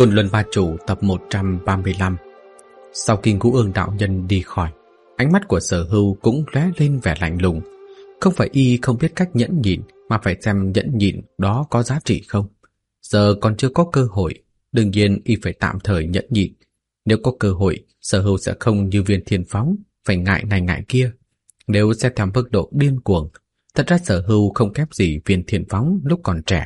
Côn Luân Ba Chủ tập 135. Sau khi Ngũ Ương đạo nhân đi khỏi, ánh mắt của Sở Hưu cũng lóe lên vẻ lạnh lùng. Không phải y không biết cách nhẫn nhịn, mà phải xem nhẫn nhịn đó có giá trị không. Giờ còn chưa có cơ hội, đương nhiên y phải tạm thời nhẫn nhịn. Nếu có cơ hội, Sở Hưu sẽ không như Viên Thiên Phóng, phải ngại này ngại kia. Nếu xét theo mức độ điên cuồng, thật ra Sở Hưu không kém gì Viên Thiên Phóng lúc còn trẻ.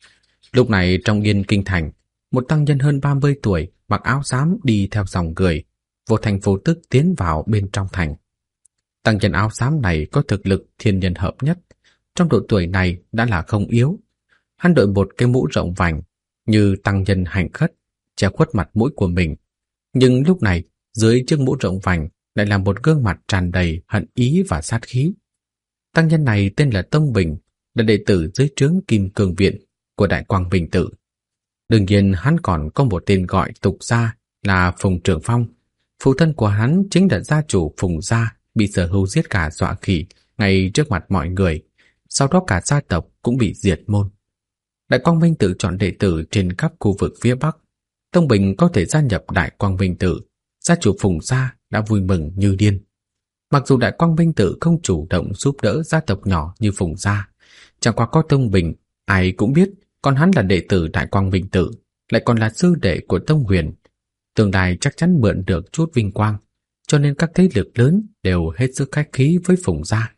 Lúc này trong Yên Kinh Thành, một tăng nhân hơn 30 tuổi mặc áo xám đi theo dòng người, vô thành vô tức tiến vào bên trong thành. Tăng nhân áo xám này có thực lực thiên nhân hợp nhất, trong độ tuổi này đã là không yếu. Hắn đội một cái mũ rộng vành, như tăng nhân hành khất, che khuất mặt mũi của mình. Nhưng lúc này, dưới chiếc mũ rộng vành lại là một gương mặt tràn đầy hận ý và sát khí. Tăng nhân này tên là Tông Bình, là đệ tử dưới trướng Kim Cương Viện của Đại Quang Minh Tự. Đương nhiên hắn còn có một tên gọi tục gia là Phùng Trường Phong. Phụ thân của hắn chính là gia chủ Phùng gia, bị Sở Hưu giết cả dọa khỉ ngay trước mặt mọi người. Sau đó cả gia tộc cũng bị diệt môn. Đại Quang Minh Tự chọn đệ tử trên khắp khu vực phía Bắc. Tông Bình có thể gia nhập Đại Quang Minh Tự, gia chủ Phùng gia đã vui mừng như điên. Mặc dù Đại Quang Minh Tự không chủ động giúp đỡ gia tộc nhỏ như Phùng gia, chẳng qua có Tông Bình, ai cũng biết còn hắn là đệ tử Đại Quang Minh Tự, lại còn là sư đệ của Tông Huyền. Tương lai chắc chắn mượn được chút vinh quang, cho nên các thế lực lớn đều hết sức khách khí với Phùng gia.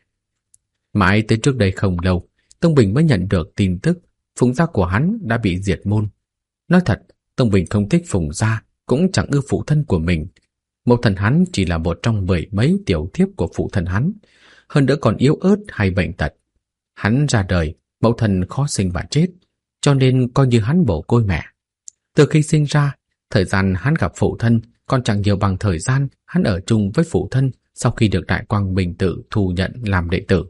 Mãi tới trước đây không lâu, Tông Bình mới nhận được tin tức Phùng gia của hắn đã bị diệt môn. Nói thật, Tông Bình không thích Phùng gia, cũng chẳng ưa phụ thân của mình. Mẫu thân hắn chỉ là một trong 10 mấy tiểu thiếp của phụ thân hắn, hơn nữa còn yếu ớt hay bệnh tật. Hắn ra đời, mẫu thân khó sinh và chết, cho nên coi như hắn mồ côi mẹ. Từ khi sinh ra, thời gian hắn gặp phụ thân còn chẳng nhiều bằng thời gian hắn ở chung với phụ thân sau khi được Đại Quang Minh Tự thu nhận làm đệ tử.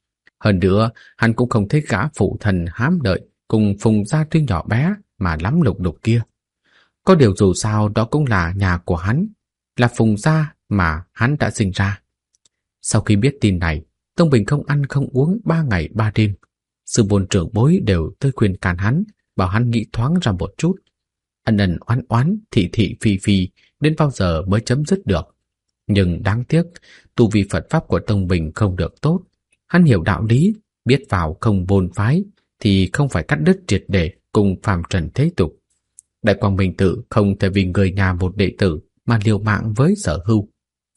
Hơn nữa, hắn cũng không thích gã phụ thân hám lợi cùng Phùng gia tuy nhỏ bé mà lắm lục đục kia. Có điều dù sao đó cũng là nhà của hắn, là Phùng gia mà hắn đã sinh ra. Sau khi biết tin này, Tông Bình không ăn không uống 3 ngày 3 đêm. Sư môn trưởng bối đều tới khuyên can hắn, bảo hắn nghĩ thoáng ra một chút. Ân ân oán oán, thị thị phi phi, đến bao giờ mới chấm dứt được. Nhưng đáng tiếc, tu vi Phật pháp của Tông Bình không được tốt. Hắn hiểu đạo lý, biết vào không bôn phái, thì không phải cắt đứt triệt để cùng phàm trần thế tục. Đại Quang Minh Tự không thể vì người nhà một đệ tử mà liều mạng với Sở Hưu.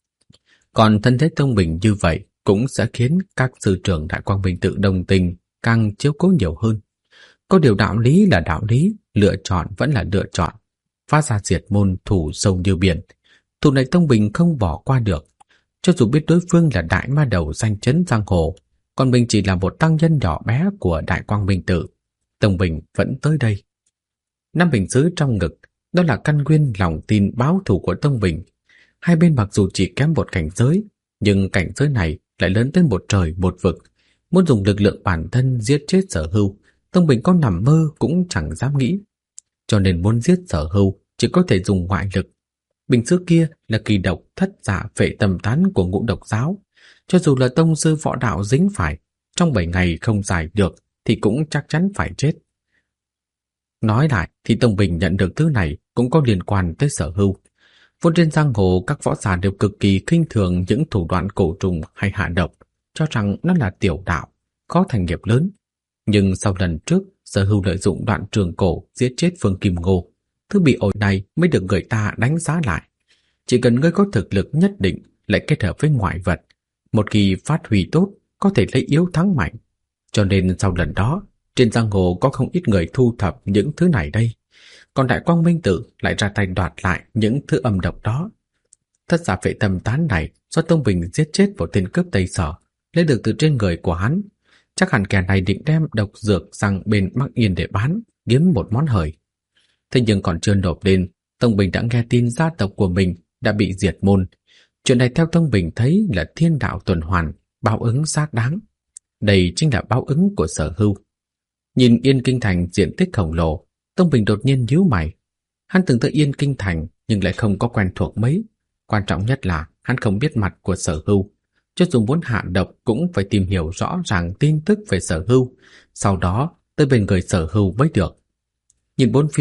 Còn thân thế Tông Bình như vậy cũng sẽ khiến các sư trưởng Đại Quang Minh Tự đồng tình, càng chiếu cố nhiều hơn. Có điều đạo lý là đạo lý, lựa chọn vẫn là lựa chọn. Phá ra diệt môn thù sâu như biển, thù này Tông Bình không bỏ qua được. Cho dù biết đối phương là đại ma đầu danh chấn giang hồ, còn mình chỉ là một tăng nhân nhỏ bé của Đại Quang Minh Tự, Tông Bình vẫn tới đây. Năm bình sứ trong ngực, đó là căn nguyên lòng tin báo thù của Tông Bình. Hai bên mặc dù chỉ kém một cảnh giới, nhưng cảnh giới này lại lớn tới một trời một vực. Muốn dùng lực lượng bản thân giết chết Sở Hưu, Tông Bình có nằm mơ cũng chẳng dám nghĩ. Cho nên muốn giết Sở Hưu chỉ có thể dùng ngoại lực. Bình sứ kia là kỳ độc thất dạ phệ tầm tán của Ngũ Độc giáo. Cho dù là tông sư võ đạo dính phải, trong 7 ngày không giải được thì cũng chắc chắn phải chết. Nói lại thì Tông Bình nhận được thứ này cũng có liên quan tới Sở Hưu. Vốn trên giang hồ các võ giả đều cực kỳ khinh thường những thủ đoạn cổ trùng hay hạ độc, cho rằng nó là tiểu đạo, khó thành nghiệp lớn. Nhưng sau lần trước, Sở Hưu lợi dụng đoạn trường cổ giết chết Phương Kim Ngô, thứ bị ổi này mới được người ta đánh giá lại. Chỉ cần ngươi có thực lực nhất định lại kết hợp với ngoại vật, một khi phát huy tốt có thể lấy yếu thắng mạnh. Cho nên sau lần đó, trên giang hồ có không ít người thu thập những thứ này đây. Còn Đại Quang Minh Tự lại ra tay đoạt lại những thứ âm độc đó. Thất giả phệ tầm tán này do Tông Bình giết chết một tên cướp Tây Sở, lấy được từ trên người của hắn. Chắc hẳn kẻ này định đem độc dược sang bên Bắc Yên để bán, kiếm một món hời. Thế nhưng còn chưa nộp lên, Tông Bình đã nghe tin gia tộc của mình đã bị diệt môn. Chuyện này theo Tông Bình thấy là thiên đạo tuần hoàn, báo ứng xác đáng. Đây chính là báo ứng của Sở Hưu. Nhìn Yên Kinh Thành diện tích khổng lồ, Tông Bình đột nhiên nhíu mày. Hắn từng tới Yên Kinh Thành nhưng lại không có quen thuộc mấy. Quan trọng nhất là hắn không biết mặt của Sở Hưu. Cho dù muốn hạ độc cũng phải tìm hiểu rõ ràng tin tức về Sở Hưu, sau đó tới bên người Sở Hưu mới được. Nhìn bốn phía,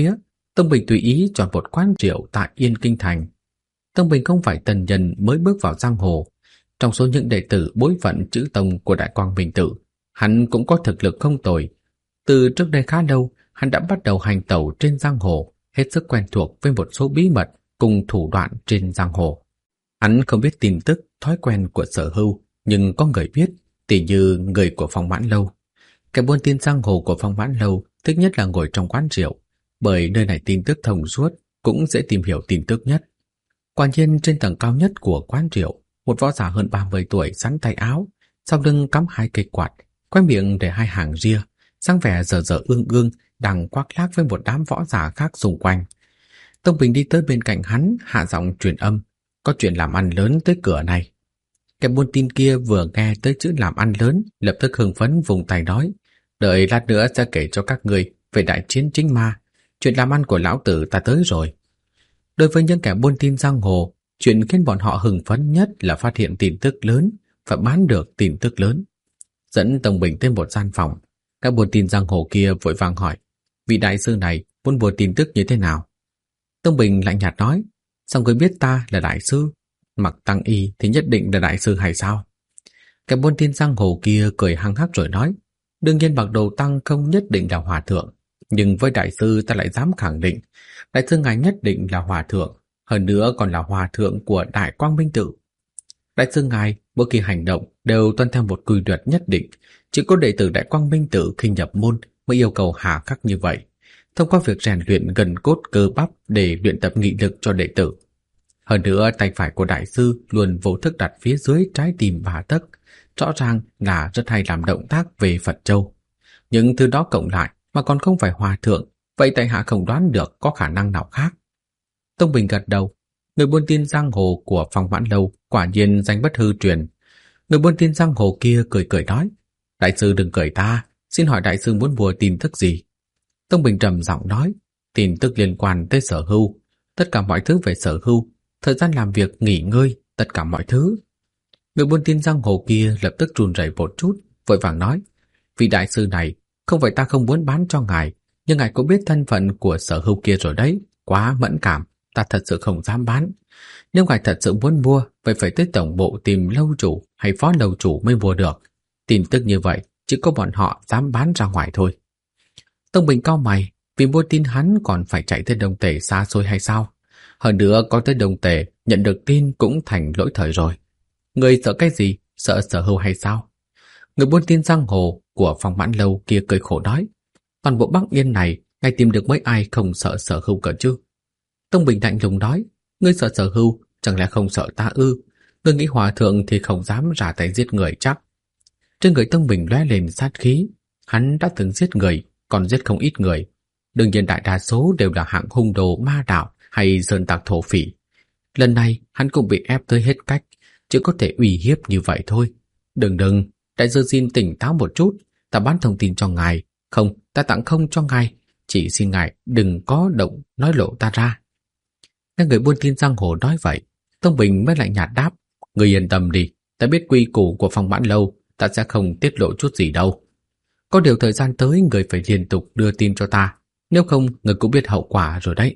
Tông Bình tùy ý chọn một quán rượu tại Yên Kinh Thành. Tông Bình không phải tần nhân mới bước vào giang hồ. Trong số những đệ tử bối phận chữ tông của Đại Quang Minh Tự, hắn cũng có thực lực không tồi. Từ trước đây khá lâu, hắn đã bắt đầu hành tẩu trên giang hồ, hết sức quen thuộc với một số bí mật cùng thủ đoạn trên giang hồ. Hắn không biết tin tức, thói quen của Sở Hưu, nhưng có người biết, tỉ như người của Phong Mãn Lâu. Kẻ buôn tin giang hồ của Phong Mãn Lâu thích nhất là ngồi trong quán rượu, bởi nơi này tin tức thông suốt, cũng dễ tìm hiểu tin tức nhất. Quả nhiên trên tầng cao nhất của quán rượu, một võ giả hơn 30 tuổi xắn tay áo, sau lưng cắm 2 cây quạt, quay miệng để 2 hàng ria, dáng vẻ dở dở ương ương, đang quắc lác với một đám võ giả khác xung quanh. Tông Bình đi tới bên cạnh hắn, hạ giọng truyền âm, có chuyện làm ăn lớn tới cửa này. Kẻ buôn tin kia vừa nghe tới chữ làm ăn lớn, lập tức hưng phấn vùng tay nói, đợi lát nữa sẽ kể cho các người về đại chiến chính ma, chuyện làm ăn của lão tử ta tới rồi. Đối với những kẻ buôn tin giang hồ, chuyện khiến bọn họ hưng phấn nhất là phát hiện tin tức lớn và bán được tin tức lớn. Dẫn Tông Bình tới một gian phòng, các buôn tin giang hồ kia vội vàng hỏi, vị đại sư này muốn buôn tin tức như thế nào? Tông Bình lạnh nhạt nói, sao người biết ta là đại sư? Mặc tăng y thì nhất định là đại sư hay sao? Kẻ buôn tin giang hồ kia cười hăng hắc rồi nói, đương nhiên mặc đồ tăng không nhất định là hòa thượng, nhưng với đại sư ta lại dám khẳng định, đại sư ngài nhất định là hòa thượng, hơn nữa còn là hòa thượng của Đại Quang Minh Tự. Đại sư ngài mỗi khi hành động đều tuân theo một quy luật nhất định, chỉ có đệ tử Đại Quang Minh Tự khi nhập môn mới yêu cầu hà khắc như vậy, thông qua việc rèn luyện gần cốt cơ bắp để luyện tập nghị lực cho đệ tử. Hơn nữa tay phải của đại sư luôn vô thức đặt phía dưới trái tim 3 tấc, rõ ràng là rất hay làm động tác về Phật Châu. Những thứ đó cộng lại mà còn không phải hòa thượng, vậy tại hạ không đoán được có khả năng nào khác. Tông Bình gật đầu, người buôn tin giang hồ của Phong Mãn Lâu quả nhiên danh bất hư truyền. Người buôn tin giang hồ kia cười cười nói, đại sư đừng cười ta, xin hỏi đại sư muốn mua tin tức gì? Tông Bình trầm giọng nói, tin tức liên quan tới Sở Hưu, tất cả mọi thứ về Sở Hưu, thời gian làm việc, nghỉ ngơi, tất cả mọi thứ. Người buôn tin giang hồ kia lập tức run rẩy một chút, vội vàng nói, vị đại sư này, không phải ta không muốn bán cho ngài, nhưng ngài cũng biết thân phận của Sở Hưu kia rồi đấy, quá mẫn cảm, ta thật sự không dám bán. Nếu ngài thật sự muốn mua, vậy phải tới tổng bộ tìm lâu chủ hay phó lâu chủ mới mua được. Tin tức như vậy, chỉ có bọn họ dám bán ra ngoài thôi. Tông Bình cau mày, vì mua tin hắn còn phải chạy tới Đông Tề xa xôi hay sao? Hơn nữa có tới Đông Tề, nhận được tin cũng thành lỗi thời rồi. Người sợ cái gì? Sợ Sở Hưu hay sao? Người buôn tin giang hồ của Phong Mãn Lâu kia cười khổ nói, toàn bộ Bắc Yên này, ngài tìm được mấy ai không sợ Sở Hưu cơ chứ? Tông Bình lạnh lùng nói, ngươi sợ Sở Hưu, chẳng lẽ không sợ ta ư? Ngươi nghĩ hòa thượng thì không dám ra tay giết người chắc? Trên người Tông Bình lóe lên sát khí, hắn đã từng giết người, còn giết không ít người. Đương nhiên đại đa số đều là hạng hung đồ ma đạo hay sơn tặc thổ phỉ. Lần này hắn cũng bị ép tới hết cách, chỉ có thể uy hiếp như vậy thôi. Đừng, đại sư xin tỉnh táo một chút, ta bán thông tin cho ngài, không, ta tặng không cho ngài, chỉ xin ngài đừng có động nói lộ ta ra. Nghe người buôn tin giang hồ nói vậy, Tông Bình mới lạnh nhạt đáp, người yên tâm đi, ta biết quy củ của Phong Mãn Lâu, ta sẽ không tiết lộ chút gì đâu. Có điều thời gian tới người phải liên tục đưa tin cho ta, nếu không người cũng biết hậu quả rồi đấy.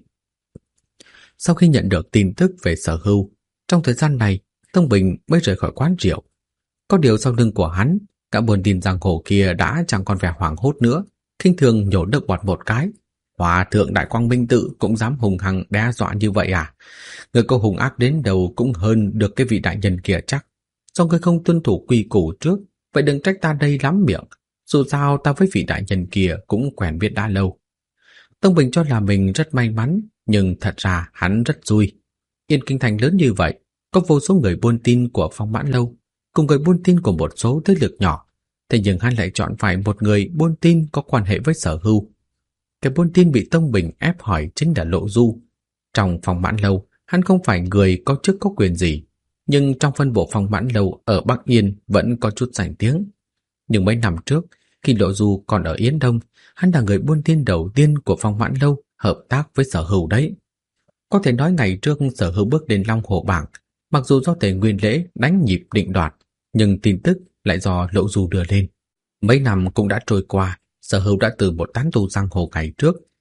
Sau khi nhận được tin tức về Sở Hưu, trong thời gian này, Tông Bình mới rời khỏi quán rượu. Có điều sau lưng của hắn, cả buôn tin giang hồ kia đã chẳng còn vẻ hoảng hốt nữa, khinh thường nhổ nước bọt một cái. Hòa thượng Đại Quang Minh Tự cũng dám hùng hăng đe dọa như vậy à? Người có hung ác đến đâu cũng hơn được cái vị đại nhân kia chắc. Do người không tuân thủ quy củ trước, vậy đừng trách ta đây lắm miệng. Dù sao ta với vị đại nhân kia cũng quen biết đã lâu. Tông Bình cho là mình rất may mắn, nhưng thật ra hắn rất vui. Yên Kinh Thành lớn như vậy, có vô số người buôn tin của Phong Mãn Lâu, cùng người buôn tin của một số thế lực nhỏ. Thế nhưng hắn lại chọn phải một người buôn tin có quan hệ với Sở Hưu. Cái buôn tin bị Tông Bình ép hỏi chính là Lộ Du. Trong Phong Mãn Lâu, hắn không phải người có chức có quyền gì, nhưng trong phân bộ Phong Mãn Lâu ở Bắc Yên vẫn có chút danh tiếng. Nhưng mấy năm trước, khi Lộ Du còn ở Yến Đông, hắn là người buôn tin đầu tiên của Phong Mãn Lâu hợp tác với Sở Hưu đấy. Có thể nói ngày trước Sở Hưu bước đến Long Hồ bảng, mặc dù do Tề Nguyên Lễ đánh nhịp định đoạt, nhưng tin tức lại do Lộ Du đưa lên. Mấy năm cũng đã trôi qua, Sở Hưu đã từ một tán tu giang hồ ngày trước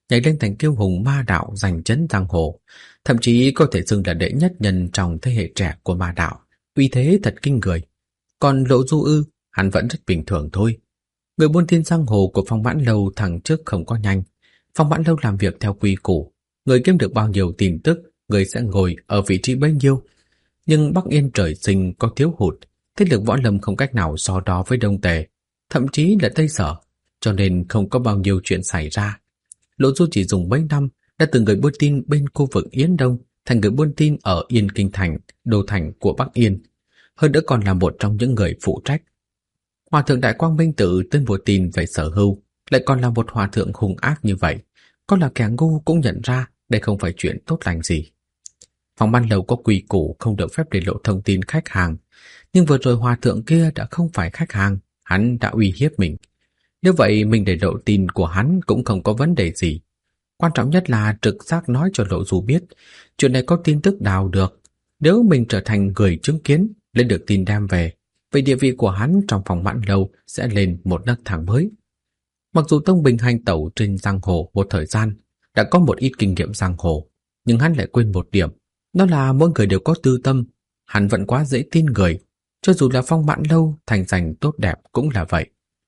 nhảy lên thành kiêu hùng ma đạo giành chấn giang hồ, thậm chí có thể xưng là đệ nhất nhân trong thế hệ trẻ của ma đạo, uy thế thật kinh người. Còn Lộ Du ư, hắn vẫn rất bình thường thôi. Người buôn tin giang hồ của Phong Mãn Lâu thằng trước không có nhanh. Phong Mãn Lâu làm việc theo quy củ, người kiếm được bao nhiêu tin tức, người sẽ ngồi ở vị trí bấy nhiêu. Nhưng Bắc Yên trời sinh có thiếu hụt, thế lực võ lâm không cách nào so đo với Đông Tề, thậm chí là Tây Sở, cho nên không có bao nhiêu chuyện xảy ra. Lộ Du chỉ dùng mấy năm đã từ người buôn tin bên khu vực Yến Đông thành người buôn tin ở Yên Kinh Thành, đô thành của Bắc Yên, hơn nữa còn là một trong những người phụ trách. Hòa thượng Đại Quang Minh Tự tên buôn tin về Sở Hưu, lại còn là một hòa thượng hung ác như vậy, có là kẻ ngu cũng nhận ra đây không phải chuyện tốt lành gì. Phòng ban đầu có quy củ không được phép để lộ thông tin khách hàng, nhưng vừa rồi hòa thượng kia đã không phải khách hàng, hắn đã uy hiếp mình. Nếu vậy mình để lộ tin của hắn cũng không có vấn đề gì. Quan trọng nhất là trực giác nói cho Lộ Du biết chuyện này có tin tức đào được. Nếu mình trở thành người chứng kiến, lấy được tin đem về, vậy địa vị của hắn trong Phòng Mãn Lâu sẽ lên một nấc thang mới. Mặc dù Tông Bình hành tẩu trên giang hồ một thời gian, đã có một ít kinh nghiệm giang hồ, nhưng hắn lại quên một điểm, đó là mỗi người đều có tư tâm. Hắn vẫn quá dễ tin người, cho dù là Phong Mãn Lâu thành danh tốt đẹp cũng là vậy.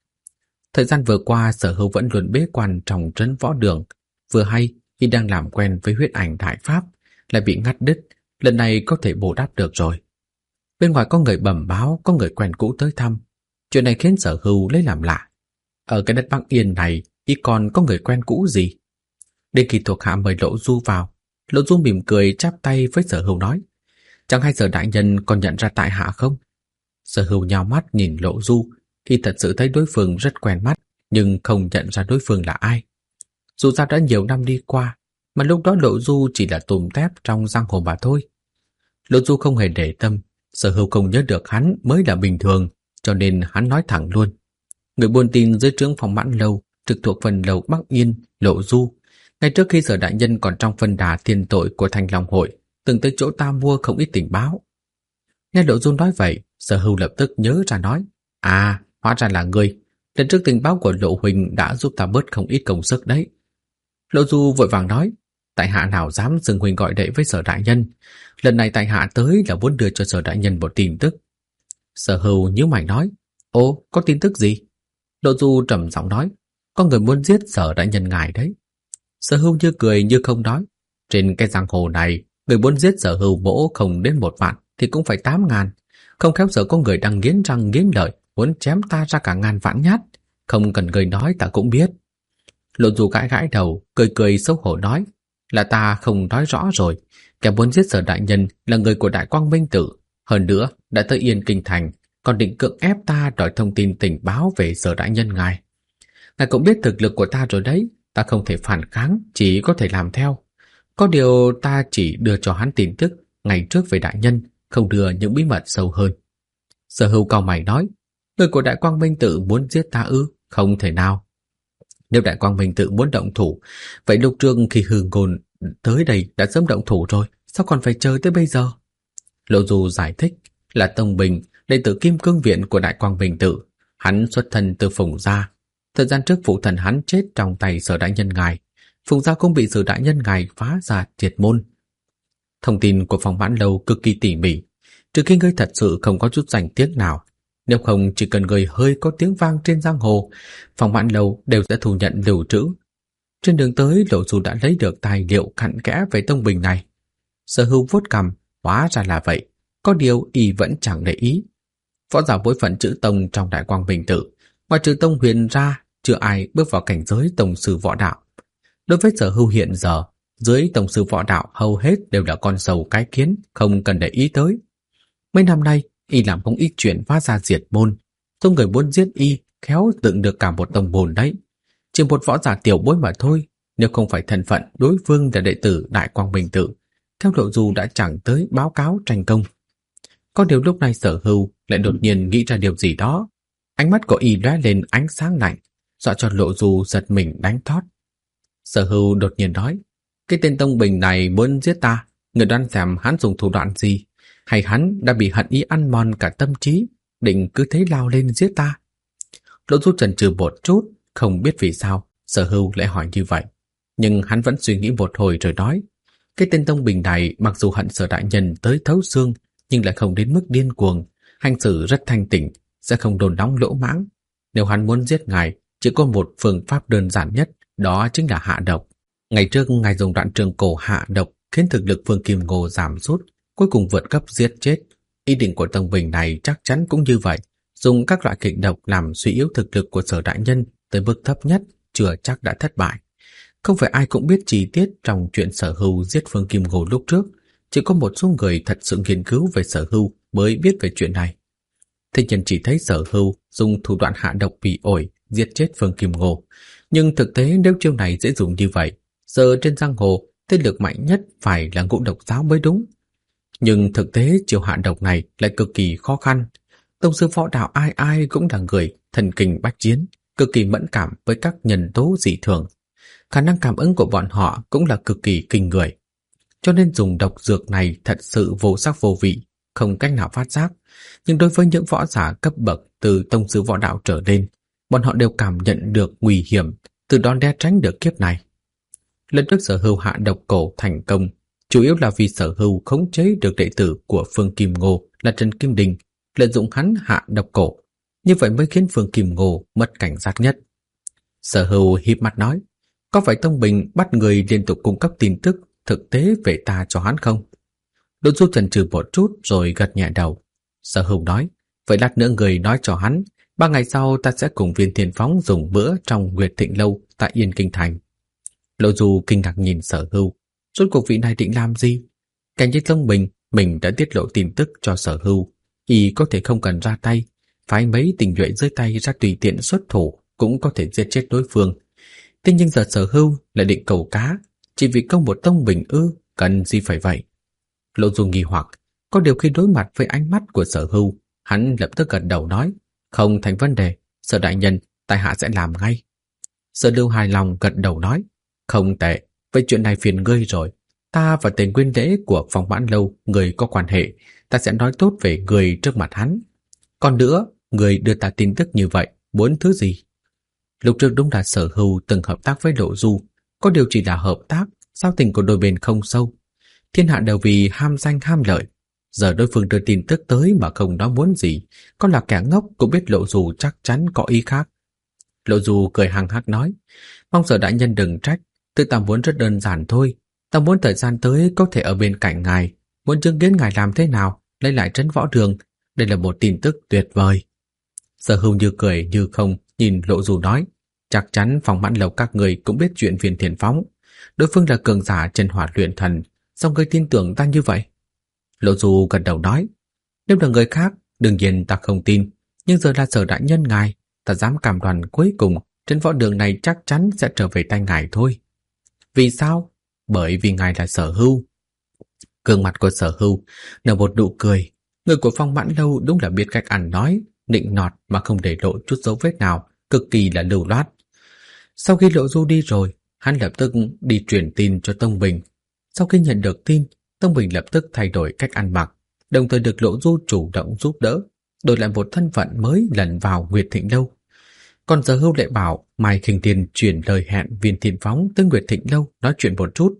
Thời gian vừa qua Sở Hưu vẫn luôn bế quan trong trấn võ đường, vừa hay y đang làm quen với huyết ảnh đại pháp, lại bị ngắt đứt, lần này có thể bù đắp được rồi. Bên ngoài có người bẩm báo có người quen cũ tới thăm, chuyện này khiến Sở Hưu lấy làm lạ. Ở cái đất Bắc Yên này y còn có người quen cũ gì? Đến khi thuộc hạ mời Lộ Du vào, Lộ Du mỉm cười chắp tay với Sở Hưu nói: chẳng hay Sở đại nhân còn nhận ra tại hạ không? Sở Hưu nhào mắt nhìn Lộ Du, y thật sự thấy đối phương rất quen mắt, nhưng không nhận ra đối phương là ai. Dù sao đã nhiều năm đi qua, mà lúc đó Lộ Du chỉ là tùm tép trong giang hồ mà thôi. Lộ Du không hề để tâm, Sở Hưu không nhớ được hắn mới là bình thường, cho nên hắn nói thẳng luôn: người buôn tin dưới trướng Phòng Mãn Lâu, trực thuộc phần Lầu Bắc Yên, Lộ Du. Ngay trước khi Sở đại nhân còn trong phân đà thiên tội của Thanh Long hội, từng tới chỗ ta mua không ít tình báo. Nghe Lộ Du nói vậy, Sở Hưu lập tức nhớ ra nói: à, hóa ra là ngươi. Lần trước tình báo của Lộ huynh đã giúp ta bớt không ít công sức đấy. Lộ Du vội vàng nói: tại hạ nào dám xưng huynh gọi đệ với Sở đại nhân. Lần này tại hạ tới là muốn đưa cho Sở đại nhân một tin tức. Sở Hưu nhíu mày nói: ồ, có tin tức gì? Lộ Du trầm giọng nói: có người muốn giết Sở đại nhân ngài đấy. Sở Hưu như cười như không nói: trên cái giang hồ này, người muốn giết Sở Hưu mỗ không đến 1 vạn thì cũng phải 8.000. Không khéo giờ có người đang nghiến răng nghiến lợi muốn chém ta ra cả 1.000 vạn nhát. Không cần người nói ta cũng biết. Lộ Du gãi gãi đầu, cười cười xấu hổ nói: là ta không nói rõ rồi. Kẻ muốn giết Sở đại nhân là người của Đại Quang Minh Tự, hơn nữa đã tới Yên Kinh Thành, còn định cưỡng ép ta đòi thông tin tình báo về Sở đại nhân ngài. Ngài cũng biết thực lực của ta rồi đấy, ta không thể phản kháng, chỉ có thể làm theo. Có điều ta chỉ đưa cho hắn tin tức ngày trước về đại nhân, không đưa những bí mật sâu hơn. Sở Hưu cau mày nói: người của Đại Quang Minh Tự muốn giết ta ư? Không thể nào. Nếu Đại Quang Minh Tự muốn động thủ, vậy Lục Trương khi hư ngôn tới đây đã sớm động thủ rồi, sao còn phải chờ tới bây giờ? Lộ Du giải thích: là Tông Bình, đệ tử Kim Cương Viện của Đại Quang Minh Tự. Hắn xuất thân từ Phùng gia. Thời gian trước phụ thần hắn chết trong tay Sở đại nhân ngài, Phùng gia cũng bị Sở đại nhân ngài phá ra triệt môn. Thông tin của Phòng Mãn Lâu cực kỳ tỉ mỉ, trừ khi ngươi thật sự không có chút danh tiếng nào. Nếu không, chỉ cần người hơi có tiếng vang trên giang hồ, Phòng Mãn Lâu đều sẽ thu nhận lưu trữ. Trên đường tới, Lộ Du đã lấy được tài liệu cặn kẽ về Tông Bình này. Sở Hưu vuốt cằm, hóa ra là vậy, có điều y vẫn chẳng để ý. Võ giả bối phận chữ Tông trong Đại Quang Minh Tự, ngoài trừ Tông Huyền ra, chưa ai bước vào cảnh giới Tông sư võ đạo. Đối với Sở Hưu hiện giờ, dưới Tông sư võ đạo hầu hết đều là con sầu cái kiến, không cần để ý tới. Mấy năm nay, y làm không ít chuyện phá ra diệt môn, số người muốn giết y khéo dựng được cả một tông môn đấy. Chỉ một võ giả tiểu bối mà thôi, nếu không phải thân phận đối phương là đệ tử Đại Quang Minh Tự, theo Lộ Du đã chẳng tới báo cáo tranh công. Có điều lúc này Sở Hưu lại đột nhiên nghĩ ra điều gì đó. Ánh mắt của y lóe lên ánh sáng lạnh, dọa cho Lộ Du giật mình đánh thót. Sở Hưu đột nhiên nói: cái tên Tông Bình này muốn giết ta, người đoán xem hắn dùng thủ đoạn gì, hay hắn đã bị hận ý ăn mòn cả tâm trí, định cứ thế lao lên giết ta? Lộ Du chần chừ một chút, không biết vì sao Sở Hưu lại hỏi như vậy. Nhưng hắn vẫn suy nghĩ một hồi rồi nói, cái tên Tông Bình này mặc dù hận Sở đại nhân tới thấu xương, nhưng lại không đến mức điên cuồng, hành xử rất thanh tịnh, sẽ không đồn nóng lỗ mãng. Nếu hắn muốn giết ngài, chỉ có một phương pháp đơn giản nhất, đó chính là hạ độc. Ngày trước ngài dùng đoạn trường cổ hạ độc khiến thực lực Phương Kim Ngô giảm sút, cuối cùng vượt cấp giết chết. Ý định của Tông Bình này chắc chắn cũng như vậy, dùng các loại kịch độc làm suy yếu thực lực của Sở đại nhân tới mức thấp nhất, chưa chắc đã thất bại. Không phải ai cũng biết chi tiết trong chuyện Sở Hưu giết Phương Kim Ngô lúc trước, chỉ có một số người thật sự nghiên cứu về Sở Hưu mới biết về chuyện này. Thế nhân chỉ thấy Sở Hưu dùng thủ đoạn hạ độc bị ổi giết chết Phương Kim Ngô, nhưng thực tế nếu chiêu này dễ dùng như vậy, giờ trên giang hồ thế lực mạnh nhất phải là Ngũ Độc giáo mới đúng. Nhưng thực tế chiêu hạ độc này lại cực kỳ khó khăn. Tông sư võ đạo ai ai cũng là người thần kinh bách chiến, cực kỳ mẫn cảm với các nhân tố dị thường. Khả năng cảm ứng của bọn họ cũng là cực kỳ kinh người. Cho nên dùng độc dược này thật sự vô sắc vô vị, không cách nào phát giác. Nhưng đối với những võ giả cấp bậc từ tông sư võ đạo trở lên, bọn họ đều cảm nhận được nguy hiểm, từ đó né tránh được kiếp này. Lần trước Sở Hưu hạ độc cổ thành công, chủ yếu là vì Sở Hưu khống chế được đệ tử của Phương Kim Ngô là Trần Kim Đình, lợi dụng hắn hạ độc cổ. Như vậy mới khiến Phương Kim Ngô mất cảnh giác nhất. Sở Hưu híp mắt nói, có phải Tông Bình bắt người liên tục cung cấp tin tức thực tế về ta cho hắn không? Đỗ Du chần chừ một chút rồi gật nhẹ đầu. Sở Hưu nói, vậy lát nữa người nói cho hắn, 3 ngày sau ta sẽ cùng Viên Thiên Phóng dùng bữa trong Nguyệt Thịnh Lâu tại Yên Kinh Thành. Đỗ Du kinh ngạc nhìn Sở Hưu, rốt cuộc vị này định làm gì? Cảnh như Tông Bình, mình đã tiết lộ tin tức cho Sở Hưu, y có thể không cần ra tay, phái mấy tình nhuệ dưới tay ra tùy tiện xuất thủ cũng có thể giết chết đối phương. Thế nhưng giờ Sở Hưu lại định cầu cá, chỉ vì công một Tông Bình ư, cần gì phải vậy? Lộ Du nghi hoặc, có điều khi đối mặt với ánh mắt của Sở Hưu, hắn lập tức gật đầu nói, không thành vấn đề, Sở đại nhân, tại hạ sẽ làm ngay. Sở Lưu hài lòng gật đầu nói, không tệ, vậy chuyện này phiền ngươi rồi. Ta và tên Nguyên Lễ của phòng Mãn Lâu, người có quan hệ, ta sẽ nói tốt về người trước mặt hắn. Còn nữa, người đưa ta tin tức như vậy, muốn thứ gì? Lúc trước đúng là Sở Hưu từng hợp tác với Lộ Du, có điều chỉ là hợp tác, giao tình của đôi bên không sâu. Thiên hạ đều vì ham danh ham lợi. Giờ đối phương đưa tin tức tới mà không nói muốn gì, con là kẻ ngốc cũng biết Lộ Du chắc chắn có ý khác. Lộ Du cười hăng hắc nói, mong Sở đại nhân đừng trách, tự ta muốn rất đơn giản thôi. Ta muốn thời gian tới có thể ở bên cạnh ngài, muốn chứng kiến ngài làm thế nào, lấy lại trấn võ đường. Đây là một tin tức tuyệt vời. Sở Hưu như cười như không nhìn Lộ Du nói, chắc chắn phòng Mãn Lâu các người cũng biết chuyện Viên Thiên Phóng. Đối phương là cường giả chân hỏa luyện thần, sao ngươi tin tưởng ta như vậy? Lộ Du gật đầu nói, nếu là người khác, đương nhiên ta không tin, nhưng giờ là Sở đại nhân ngài, ta dám cam đoan cuối cùng trên võ đường này chắc chắn sẽ trở về tay ngài thôi. Vì sao? Bởi vì ngài là Sở Hưu. Gương mặt của Sở Hưu nở một nụ cười. Người của Phong Mãn Lâu đúng là biết cách ăn nói, nịnh nọt mà không để lộ chút dấu vết nào, cực kỳ là lưu loát. Sau khi Lộ Du đi rồi, hắn lập tức đi truyền tin cho Tông Bình. Sau khi nhận được tin, Tông Bình lập tức thay đổi cách ăn mặc, đồng thời được Lộ Du chủ động giúp đỡ, đổi lại một thân phận mới lần vào Nguyệt Thịnh Lâu. Còn Sở Hưu lại bảo Mai Khinh Thiên chuyển lời hẹn Viên Thiên Phóng tới Nguyệt Thịnh Lâu nói chuyện một chút.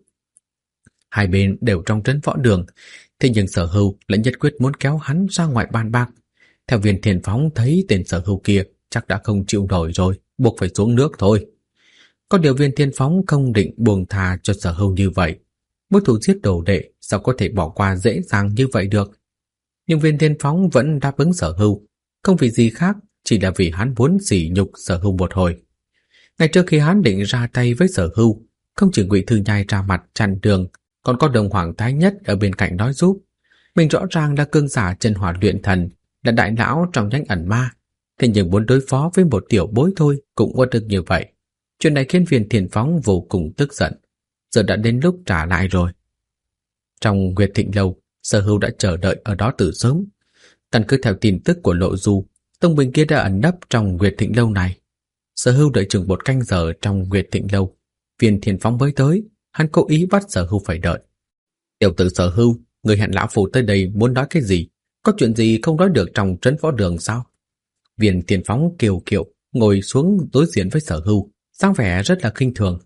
Hai bên đều trong trấn võ đường, thế nhưng Sở Hưu lại nhất quyết muốn kéo hắn ra ngoài bàn bạc. Theo Viên Thiên Phóng thấy tên Sở Hưu kia chắc đã không chịu nổi rồi, buộc phải xuống nước thôi. Có điều Viên Thiên Phóng không định buông tha cho Sở Hưu như vậy. Mối thù giết đồ đệ sao có thể bỏ qua dễ dàng như vậy được? Nhưng Viên Thiên Phóng vẫn đáp ứng Sở Hưu, không vì gì khác, chỉ là vì hắn muốn sỉ nhục Sở Hưu một hồi. Ngày trước khi hắn định ra tay với Sở Hưu, không chỉ Ngụy Thư Nhai ra mặt chặn đường, còn có Đồng Hoàng Thái Nhất ở bên cạnh nói giúp. Mình rõ ràng là cương giả chân hỏa luyện thần, là đại lão trong nhánh ẩn ma, thế nhưng muốn đối phó với một tiểu bối thôi cũng có được như vậy. Chuyện này khiến Viên Thiên Phóng vô cùng tức giận. Giờ đã đến lúc trả lại rồi. Trong Nguyệt Thịnh Lâu, Sở Hưu đã chờ đợi ở đó từ sớm. Căn cứ theo tin tức của Lộ Du, Tông Bình kia đã ẩn nấp trong Nguyệt Thịnh Lâu này. Sở Hưu đợi chừng 1 canh giờ trong Nguyệt Thịnh Lâu, Viên Thiên Phóng mới tới. Hắn cố ý bắt Sở Hưu phải đợi. Tiểu tử Sở Hưu, người hẹn lão phu tới đây muốn nói cái gì? Có chuyện gì không nói được trong trấn võ đường sao? Viên Thiên Phóng kiều kiệu ngồi xuống đối diện với Sở Hưu, dáng vẻ rất là khinh thường.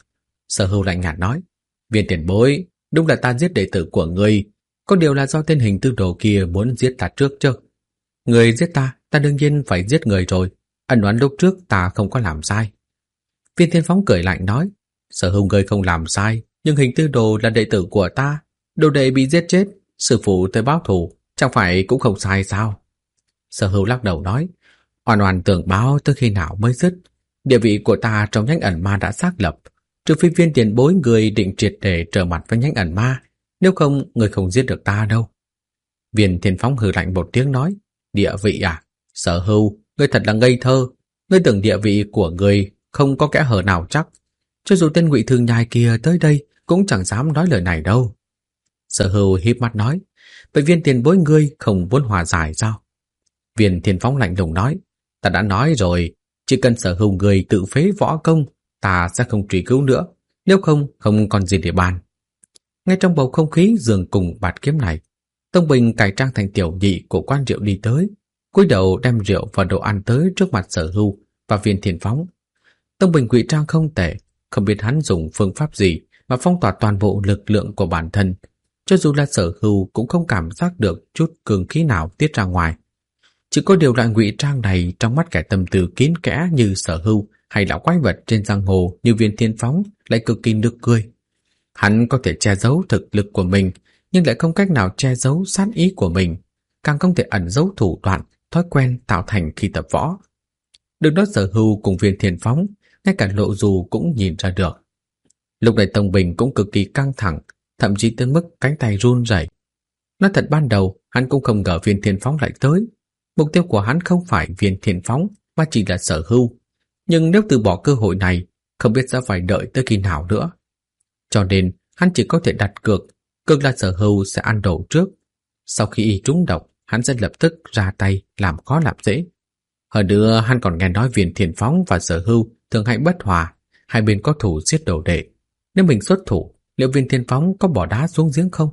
Sở Hưu lạnh nhạt nói, Viên tiền bối, đúng là ta giết đệ tử của ngươi, có điều là do tên hình tư đồ kia muốn giết ta trước chứ. Người giết ta, ta đương nhiên phải giết người rồi. Ân oán lúc trước ta không có làm sai. Viên Thiên Phóng cười lạnh nói, Sở Hưu ngươi không làm sai, nhưng hình tư đồ là đệ tử của ta. Đồ đệ bị giết chết, sư phụ tới báo thù, chẳng phải cũng không sai sao? Sở Hưu lắc đầu nói, oan oan tưởng báo tới khi nào mới dứt. Địa vị của ta trong nhánh ẩn ma đã xác lập, trừ phi Viên tiền bối người định triệt để trở mặt với nhánh ẩn ma, nếu không người không giết được ta đâu. Viên Thiên Phóng hừ lạnh một tiếng nói, địa vị à? Sở Hưu, ngươi thật là ngây thơ. Ngươi tưởng địa vị của ngươi không có kẽ hở nào chắc. Cho dù tên Ngụy Thương Nhai kia tới đây cũng chẳng dám nói lời này đâu. Sở Hưu híp mắt nói, vậy Viên tiền bối ngươi không muốn hòa giải sao? Viên Thiên Phóng lạnh lùng nói, ta đã nói rồi, chỉ cần Sở Hưu ngươi tự phế võ công, ta sẽ không truy cứu nữa, nếu không, không còn gì để bàn. Ngay trong bầu không khí dường cùng bạt kiếm này, Tông Bình cải trang thành tiểu nhị của quan rượu đi tới, cúi đầu đem rượu và đồ ăn tới trước mặt Sở Hưu và Viên Thiên Phóng. Tông Bình ngụy trang không tệ, không biết hắn dùng phương pháp gì mà phong tỏa toàn bộ lực lượng của bản thân, cho dù là Sở Hưu cũng không cảm giác được chút cường khí nào tiết ra ngoài. Chỉ có điều loại ngụy trang này trong mắt kẻ tâm tư kín kẽ như Sở Hưu hay lão quái vật trên giang hồ như Viên Thiên Phóng lại cực kỳ nực cười. Hắn có thể che giấu thực lực của mình, nhưng lại không cách nào che giấu sát ý của mình, càng không thể ẩn giấu thủ đoạn, thói quen tạo thành khi tập võ. Đừng nói Sở Hưu cùng Viên Thiên Phóng, ngay cả Lộ Du cũng nhìn ra được. Lúc này Tông Bình cũng cực kỳ căng thẳng, thậm chí tới mức cánh tay run rẩy. Nói thật ban đầu, hắn cũng không ngờ Viên Thiên Phóng lại tới. Mục tiêu của hắn không phải Viên Thiên Phóng, mà chỉ là Sở Hưu. Nhưng nếu từ bỏ cơ hội này, không biết sẽ phải đợi tới khi nào nữa. Cho nên, hắn chỉ có thể đặt cược là Sở Hưu sẽ ăn đổ trước. Sau khi y trúng độc, hắn sẽ lập tức ra tay làm khó làm dễ. Hơn nữa, hắn còn nghe nói Viên Thiên Phóng và Sở Hưu thường hay bất hòa, hai bên có thủ giết đồ đệ. Nếu mình xuất thủ, liệu Viên Thiên Phóng có bỏ đá xuống giếng không?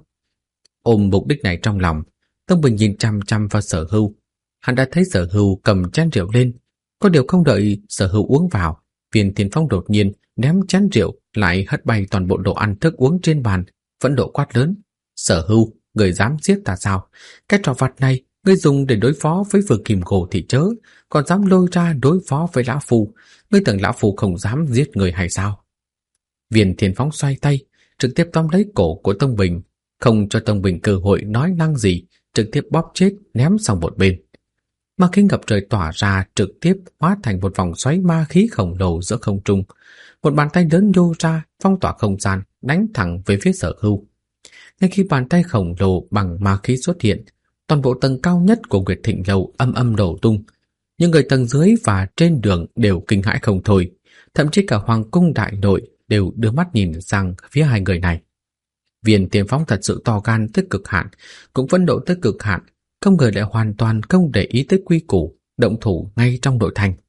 Ôm mục đích này trong lòng, Tông Bình nhìn chăm chăm vào Sở Hưu. Hắn đã thấy Sở Hưu cầm chén rượu lên, có điều không đợi Sở Hưu uống vào, Viên Thiên Phóng đột nhiên ném chén rượu lại hất bay toàn bộ đồ ăn thức uống trên bàn, phẫn nộ quát lớn, Sở Hưu, người dám giết ta sao? Cái trò vặt này ngươi dùng để đối phó với Vừa Kìm Gỗ thì chớ, còn dám lôi ra đối phó với lão phu, ngươi tưởng lão phu không dám giết người hay sao? Viên Thiên Phóng xoay tay, trực tiếp tóm lấy cổ của Tông Bình, không cho Tông Bình cơ hội nói năng gì, trực tiếp bóp chết ném sang một bên. Ma khí ngập trời tỏa ra, trực tiếp hóa thành một vòng xoáy ma khí khổng lồ giữa không trung. Một bàn tay lớn nhô ra, phong tỏa không gian, đánh thẳng về phía Sở Hưu. Ngay khi bàn tay khổng lồ bằng ma khí xuất hiện, toàn bộ tầng cao nhất của Nguyệt Thịnh Lầu âm âm nổ tung. Những người tầng dưới và trên đường đều kinh hãi không thôi, thậm chí cả Hoàng cung đại nội đều đưa mắt nhìn sang phía hai người này. Viên Thiên Phóng thật sự to gan tới cực hạn, cũng phẫn nộ tới cực hạn, không ngờ lại hoàn toàn không để ý tới quy củ, động thủ ngay trong nội thành.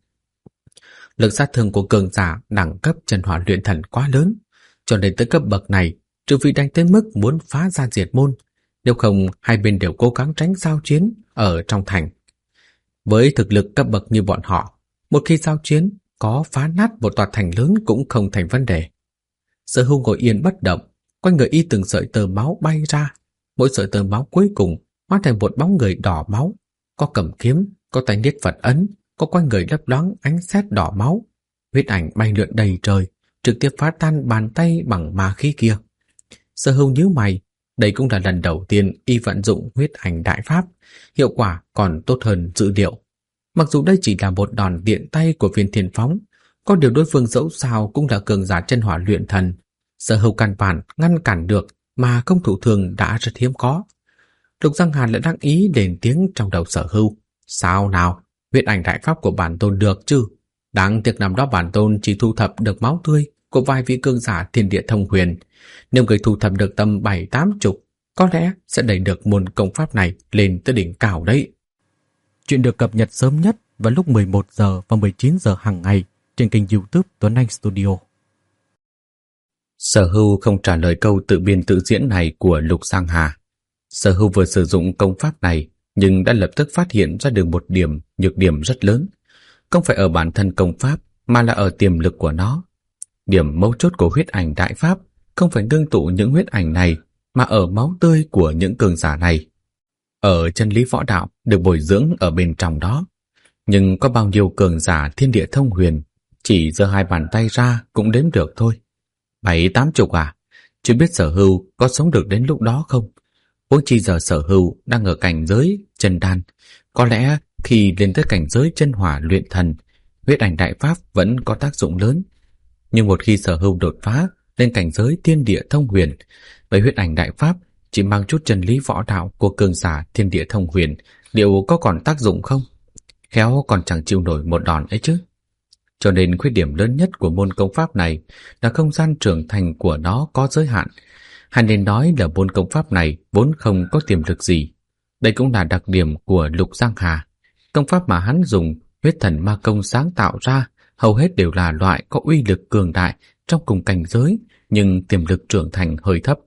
Lực sát thương của cường giả đẳng cấp Chân Hỏa Luyện Thần quá lớn, cho nên tới cấp bậc này, trừ phi đánh tới mức muốn phá ra diệt môn, nếu không hai bên đều cố gắng tránh giao chiến ở trong thành. Với thực lực cấp bậc như bọn họ, một khi giao chiến, có phá nát một tòa thành lớn cũng không thành vấn đề. Sở Hưu ngồi yên bất động, quanh người y từng sợi tơ máu bay ra, mỗi sợi tơ máu cuối cùng hóa thành một bóng người đỏ máu, có cầm kiếm, có tay niết Phật ấn, có quanh người lấp loáng ánh sét đỏ máu. Huyết ảnh bay lượn đầy trời, trực tiếp phá tan bàn tay bằng ma khí kia. Sở Hưu nhíu mày, đây cũng là lần đầu tiên y vận dụng huyết ảnh đại pháp, hiệu quả còn tốt hơn dự liệu. Mặc dù đây chỉ là một đòn điện tay của Viên Thiên Phóng, có điều đối phương dẫu sao cũng là cường giả Chân Hỏa Luyện Thần. Sở Hưu căn bản ngăn cản được mà không thụ thường đã rất hiếm có. Lục Giang Hàn lại đắc ý lên tiếng trong đầu Sở Hưu. Sao nào, huyết ảnh đại pháp của bản tôn được chứ? Đáng tiếc năm đó bản tôn chỉ thu thập được máu tươi của vài vị cường giả thiên địa thông huyền. Nếu người thu thập được tầm 7-80, có lẽ sẽ đẩy được môn công pháp này lên tới đỉnh cao đấy. Chuyện được cập nhật sớm nhất vào lúc 11 giờ và 19 giờ hàng ngày trên kênh YouTube Tuấn Anh Studio. Sở Hưu không trả lời câu tự biên tự diễn này của Lục Giang Hà. Sở Hưu vừa sử dụng công pháp này nhưng đã lập tức phát hiện ra được một nhược điểm rất lớn, không phải ở bản thân công pháp mà là ở tiềm lực của nó. Điểm mấu chốt của huyết ảnh đại pháp không phải ngưng tụ những huyết ảnh này, mà ở máu tươi của những cường giả này. Ở chân lý võ đạo được bồi dưỡng ở bên trong đó. Nhưng có bao nhiêu cường giả thiên địa thông huyền, chỉ giơ hai bàn tay ra cũng đếm được thôi. 70-80 à? Chưa biết Sở Hưu có sống được đến lúc đó không? Huống chi giờ Sở Hưu đang ở cảnh giới chân đan. Có lẽ khi lên tới cảnh giới chân hỏa luyện thần, huyết ảnh đại pháp vẫn có tác dụng lớn. Nhưng một khi Sở Hưu đột phá lên cảnh giới thiên địa thông huyền, vậy huyết ảnh đại pháp chỉ mang chút chân lý võ đạo của cường giả thiên địa thông huyền, liệu có còn tác dụng không? Khéo còn chẳng chịu nổi một đòn ấy chứ. Cho nên khuyết điểm lớn nhất của môn công pháp này là không gian trưởng thành của nó có giới hạn. Hay nên nói là môn công pháp này vốn không có tiềm lực gì. Đây cũng là đặc điểm của Lục Giang Hà. Công pháp mà hắn dùng huyết thần ma công sáng tạo ra hầu hết đều là loại có uy lực cường đại trong cùng cảnh giới, nhưng tiềm lực trưởng thành hơi thấp.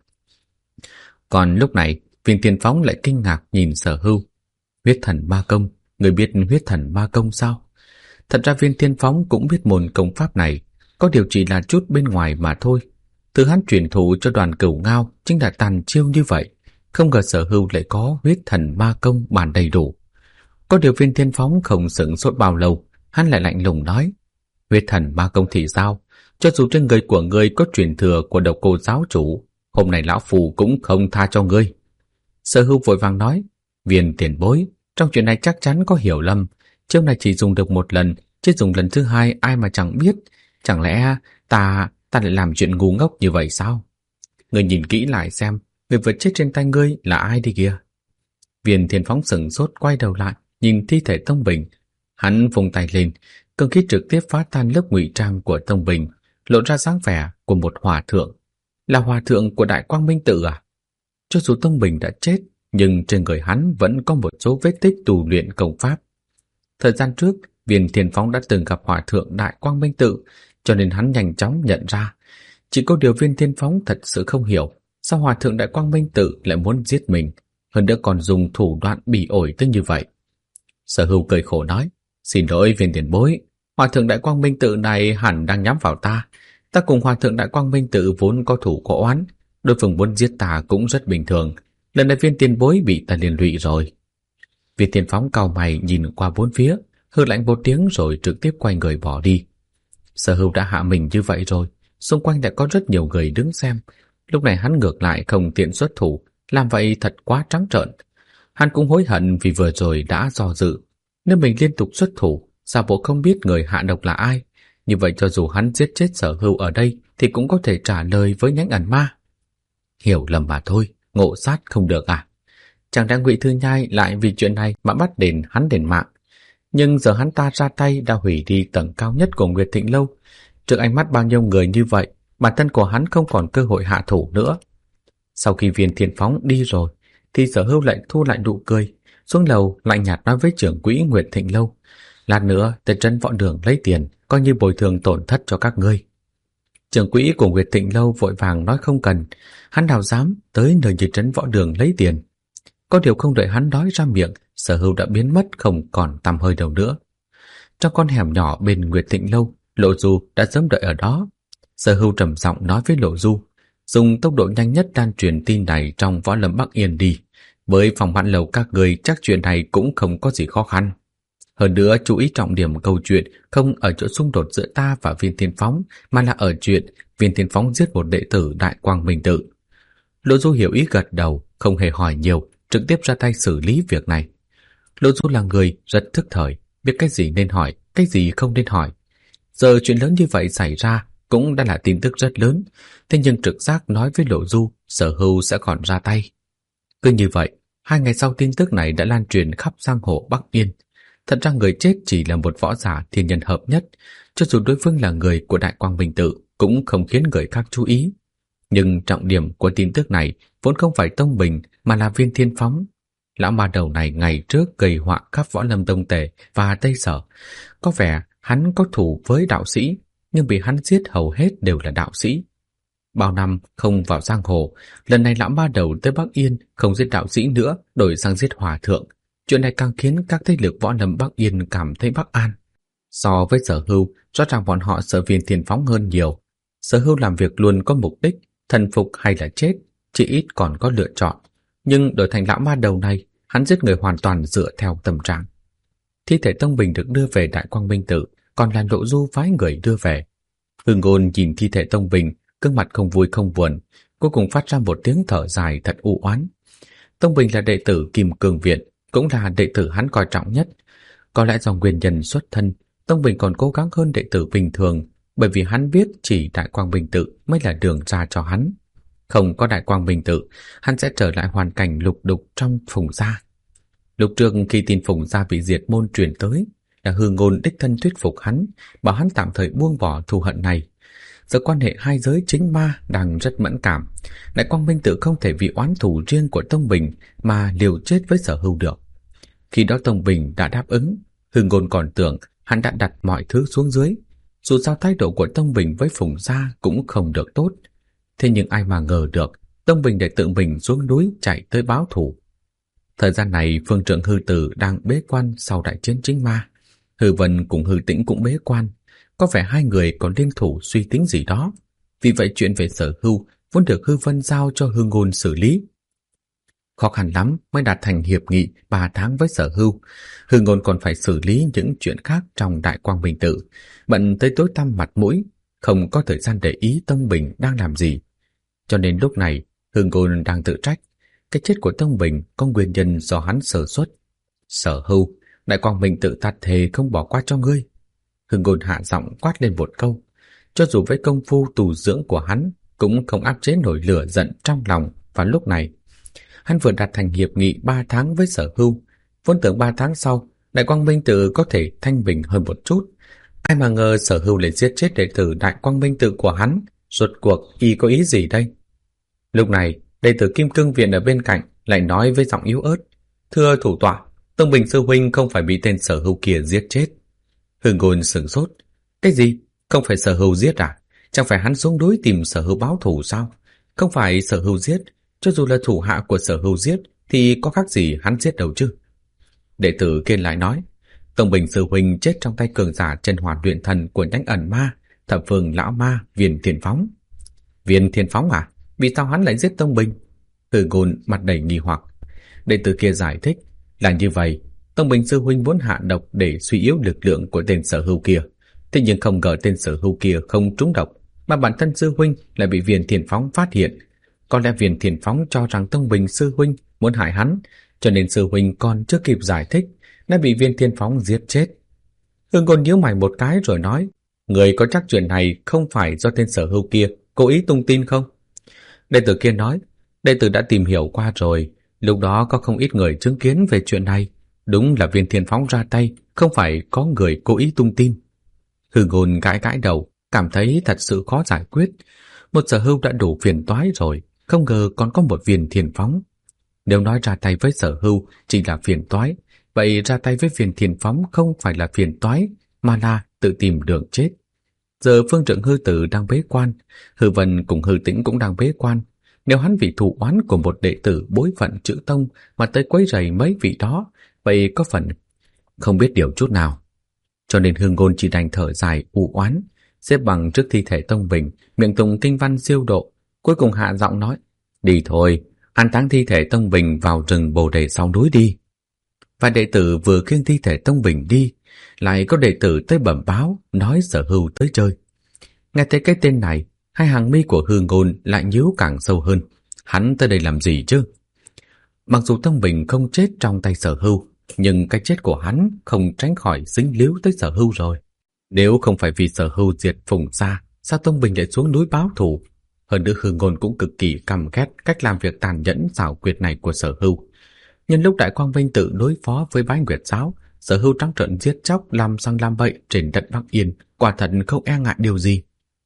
Còn lúc này, Viên Thiên Phóng lại kinh ngạc nhìn Sở Hưu. Huyết thần ma công, người biết huyết thần ma công sao? Thật ra Viên Thiên Phóng cũng biết môn công pháp này, có điều chỉ là chút bên ngoài mà thôi. Từ hắn truyền thụ cho Đoàn Cửu Ngao chính là tàn chiêu như vậy, không ngờ Sở Hưu lại có huyết thần ma công bản đầy đủ. Có điều Viên Thiên Phóng không sửng sốt bao lâu, hắn lại lạnh lùng nói: huyết thần ma công thì sao? Cho dù trên người của ngươi có truyền thừa của Độc Cô giáo chủ, hôm nay lão phù cũng không tha cho ngươi. Sở Hưu vội vàng nói: Viên tiền bối, trong chuyện này chắc chắn có hiểu lầm. Chiêu này chỉ dùng được một lần, chứ dùng lần thứ hai ai mà chẳng biết. Chẳng lẽ ta lại làm chuyện ngu ngốc như vậy sao? Ngươi nhìn kỹ lại xem, người vượt chết trên tay ngươi là ai đi kìa? Viên Thiên Phóng sửng sốt quay đầu lại, nhìn thi thể Tông Bình. Hắn vùng tay lên, cương khí trực tiếp phá tan lớp ngụy trang của Tông Bình, lộ ra dáng vẻ của một hòa thượng. Là hòa thượng của Đại Quang Minh Tự à? Cho dù Tông Bình đã chết, nhưng trên người hắn vẫn có một số vết tích tu luyện công pháp. Thời gian trước, Viên Thiên Phóng đã từng gặp hòa thượng Đại Quang Minh Tự, cho nên hắn nhanh chóng nhận ra. Chỉ có điều Viên Thiên Phóng thật sự không hiểu sao hòa thượng Đại Quang Minh Tự lại muốn giết mình, hơn nữa còn dùng thủ đoạn bỉ ổi tới như vậy. Sở Hưu cười khổ nói: Xin lỗi Viên tiền bối, hòa thượng Đại Quang Minh Tự này hẳn đang nhắm vào ta. Ta cùng hòa thượng Đại Quang Minh Tự vốn có thủ có oán, đối phương muốn giết ta cũng rất bình thường. Lần này Viên tiền bối bị ta liên lụy rồi. Viên Thiên Phóng cau mày nhìn qua bốn phía, hừ lạnh một tiếng rồi trực tiếp quay người bỏ đi. Sở Hưu đã hạ mình như vậy rồi, xung quanh đã có rất nhiều người đứng xem. Lúc này hắn ngược lại không tiện xuất thủ, làm vậy thật quá trắng trợn. Hắn cũng hối hận vì vừa rồi đã do dự. Nếu mình liên tục xuất thủ, giả bộ không biết người hạ độc là ai, như vậy cho dù hắn giết chết Sở Hưu ở đây thì cũng có thể trả lời với nhánh ẩn ma. Hiểu lầm mà thôi, ngộ sát không được à? Chẳng lẽ Ngụy Thư Nhai lại vì chuyện này mà bắt hắn đền mạng? Nhưng giờ hắn ta ra tay đã hủy đi tầng cao nhất của Nguyệt Thịnh Lâu. Trước ánh mắt bao nhiêu người như vậy, bản thân của hắn không còn cơ hội hạ thủ nữa. Sau khi Viên Thiên Phóng đi rồi, thì Sở Hưu lại thu lại nụ cười, xuống lầu lạnh nhạt nói với trưởng quỹ Nguyệt Thịnh Lâu: Lát nữa tới trấn Võ Đường lấy tiền, coi như bồi thường tổn thất cho các ngươi. Trưởng quỹ của Nguyệt Thịnh Lâu vội vàng nói không cần, hắn nào dám tới nơi như trấn Võ Đường lấy tiền. Có điều không đợi hắn nói ra miệng, Sở Hưu đã biến mất không còn tăm hơi đâu nữa. Trong con hẻm nhỏ bên Nguyệt Thịnh Lâu, Lộ Du đã sớm đợi ở đó. Sở Hưu trầm giọng nói với Lộ Du, dùng tốc độ nhanh nhất lan truyền tin này trong Võ Lâm Bắc Yên đi. Với phòng bạn lầu các người chắc chuyện này cũng không có gì khó khăn. Hơn nữa chú ý trọng điểm câu chuyện không ở chỗ xung đột giữa ta và Viên Thiên Phóng, mà là ở chuyện Viên Thiên Phóng giết một đệ tử Đại Quang Minh Tự. Lộ Du hiểu ý gật đầu, không hề hỏi nhiều, trực tiếp ra tay xử lý việc này. Lộ Du là người rất thức thời, biết cái gì nên hỏi, cái gì không nên hỏi. Giờ chuyện lớn như vậy xảy ra cũng đã là tin tức rất lớn, thế nhưng trực giác nói với Lộ Du Sở Hưu sẽ còn ra tay. Cứ như vậy, 2 ngày sau tin tức này đã lan truyền khắp giang hồ Bắc Yên. Thật ra người chết chỉ là một võ giả thiên nhân hợp nhất, cho dù đối phương là người của Đại Quang Minh Tự cũng không khiến người khác chú ý. Nhưng trọng điểm của tin tức này vốn không phải Tông Bình mà là Viên Thiên Phóng. Lão ma đầu này ngày trước gây họa khắp Võ Lâm Đông Tề và Tây Sở. Có vẻ hắn có thủ với đạo sĩ, nhưng bị hắn giết hầu hết đều là đạo sĩ. Bao năm không vào giang hồ, lần này lão ma đầu tới Bắc Yên không giết đạo sĩ nữa, đổi sang giết hòa thượng. Chuyện này càng khiến các thế lực Võ Lâm Bắc Yên cảm thấy bất an. So với Sở Hưu, rõ ràng bọn họ sợ Viên Thiên Phóng hơn nhiều. Sở Hưu làm việc luôn có mục đích, thần phục hay là chết, chỉ ít còn có lựa chọn. Nhưng đổi thành lão ma đầu này, hắn giết người hoàn toàn dựa theo tâm trạng. Thi thể Tông Bình được đưa về Đại Quang Minh Tự, còn là Lộ Du phái người đưa về. Hương Ngôn nhìn thi thể Tông Bình, gương mặt không vui không buồn, cuối cùng phát ra một tiếng thở dài thật u oán. Tông Bình là đệ tử Kim Cương Viện, cũng là đệ tử hắn coi trọng nhất. Có lẽ do nguyên nhân xuất thân, Tông Bình còn cố gắng hơn đệ tử bình thường, bởi vì hắn biết chỉ Đại Quang Minh Tự mới là đường ra cho hắn. Không có Đại Quang Minh Tự, hắn sẽ trở lại hoàn cảnh lục đục trong Phùng gia. Lúc trước khi tin Phùng gia bị diệt môn truyền tới, là Hương Ngôn đích thân thuyết phục hắn, bảo hắn tạm thời buông bỏ thù hận này. Giờ quan hệ hai giới chính ma đang rất mẫn cảm, Đại Quang Minh Tự không thể vì oán thù riêng của Tông Bình mà liều chết với Sở Hưu được. Khi đó Tông Bình đã đáp ứng, Hương Ngôn còn tưởng hắn đã đặt mọi thứ xuống dưới. Dù sao thái độ của Tông Bình với Phùng gia cũng không được tốt. Thế nhưng ai mà ngờ được, Tông Bình để tự mình xuống núi chạy tới báo thù. Thời gian này phương trưởng Hư Tử đang bế quan sau đại chiến chính ma. Hư Vân cùng Hư Tĩnh cũng bế quan. Có vẻ hai người còn liên thủ suy tính gì đó. Vì vậy chuyện về Sở Hưu vốn được Hư Vân giao cho Hư Ngôn xử lý. Khó khăn lắm mới đạt thành hiệp nghị 3 tháng với Sở Hưu. Hư Ngôn còn phải xử lý những chuyện khác trong Đại Quang Minh Tự, bận tới tối tăm mặt mũi, không có thời gian để ý Tông Bình đang làm gì. Cho nên lúc này Hư Ngôn đang tự trách, cái chết của Tông Bình có nguyên nhân do hắn sơ suất. Sở Hưu, Đại Quang Minh Tự ta thề không bỏ qua cho ngươi. Hư Ngôn hạ giọng quát lên một câu, cho dù với công phu tù dưỡng của hắn cũng không áp chế nổi lửa giận trong lòng vào lúc này. Hắn vừa đạt thành hiệp nghị 3 tháng với Sở Hưu, vốn tưởng 3 tháng sau Đại Quang Minh Tự có thể thanh bình hơn một chút. Ai mà ngờ Sở Hưu lại giết chết đệ tử Đại Quang Minh Tự của hắn, rốt cuộc y có ý gì đây? Lúc này, đệ tử Kim Cương Viện ở bên cạnh lại nói với giọng yếu ớt, thưa thủ tọa, Tông Bình sư huynh không phải bị tên Sở Hưu kia giết chết. Hương Ngôn sửng sốt, cái gì? Không phải Sở Hưu giết à? Chẳng phải hắn xuống núi tìm Sở Hưu báo thù sao? Không phải Sở Hưu giết, cho dù là thủ hạ của Sở Hưu giết thì có khác gì hắn giết đâu chứ? Đệ tử kia lại nói, Tông Bình sư huynh chết trong tay cường giả chân hỏa luyện thần của nhánh ẩn ma, Thập Phương lão ma Viên Thiên Phóng. Viên Thiên Phóng à? Vì sao hắn lại giết Tông Bình? Hư Ngôn mặt đầy nghi hoặc. Đệ tử kia giải thích, là như vậy, Tông Bình sư huynh muốn hạ độc để suy yếu lực lượng của tên Sở Hưu kia. Thế nhưng không ngờ tên Sở Hưu kia không trúng độc, mà bản thân sư huynh lại bị Viên Thiên Phóng phát hiện. Có lẽ Viên Thiên Phóng cho rằng Tông Bình sư huynh muốn hại hắn, cho nên sư huynh còn chưa kịp giải thích đã bị Viên Thiên Phóng giết chết. Hương Ngôn nhíu mày một cái rồi nói, người có chắc chuyện này không phải do tên Sở Hưu kia cố ý tung tin không? Đệ tử kia nói, đệ tử đã tìm hiểu qua rồi, lúc đó có không ít người chứng kiến về chuyện này. Đúng là Viên Thiên Phóng ra tay, không phải có người cố ý tung tin. Hương Ngôn gãi gãi đầu, cảm thấy thật sự khó giải quyết. Một Sở Hưu đã đủ phiền toái rồi, không ngờ còn có một Viên Thiên Phóng. Nếu nói ra tay với Sở Hưu chỉ là phiền toái, vậy ra tay với Viên Thiên Phóng không phải là phiền toái, mà là tự tìm đường chết. Giờ phương trưởng Hư Tử đang bế quan, Hư Vân cùng Hư Tĩnh cũng đang bế quan. Nếu hắn vì thù oán của một đệ tử bối phận chữ tông mà tới quấy rầy mấy vị đó, vậy có phần không biết điều chút nào. Cho nên Hương Ngôn chỉ đành thở dài u oán, xếp bằng trước thi thể Tông Bình, miệng tụng kinh văn siêu độ, cuối cùng hạ giọng nói, đi thôi, an táng thi thể Tông Bình vào rừng Bồ Đề sau núi đi. Và đệ tử vừa khiêng thi thể Tông Bình đi, lại có đệ tử tới bẩm báo nói Sở Hưu tới chơi. Nghe thấy cái tên này, hai hàng mi của Hương Ngôn lại nhíu càng sâu hơn. Hắn tới đây làm gì chứ? Mặc dù Tông Bình không chết trong tay Sở Hưu, nhưng cái chết của hắn không tránh khỏi dính líu tới Sở Hưu rồi. Nếu không phải vì Sở Hưu diệt Phùng gia, sao Tông Bình lại xuống núi báo thù? Hơn nữa Hương Ngôn cũng cực kỳ căm ghét cách làm việc tàn nhẫn xảo quyệt này của Sở Hưu. Nhân lúc Đại Quang Vinh Tự đối phó với Bái Nguyệt giáo, Sở Hưu trắng trợn giết chóc làm sang làm bậy trên đất Bắc Yên, quả thật không e ngại điều gì.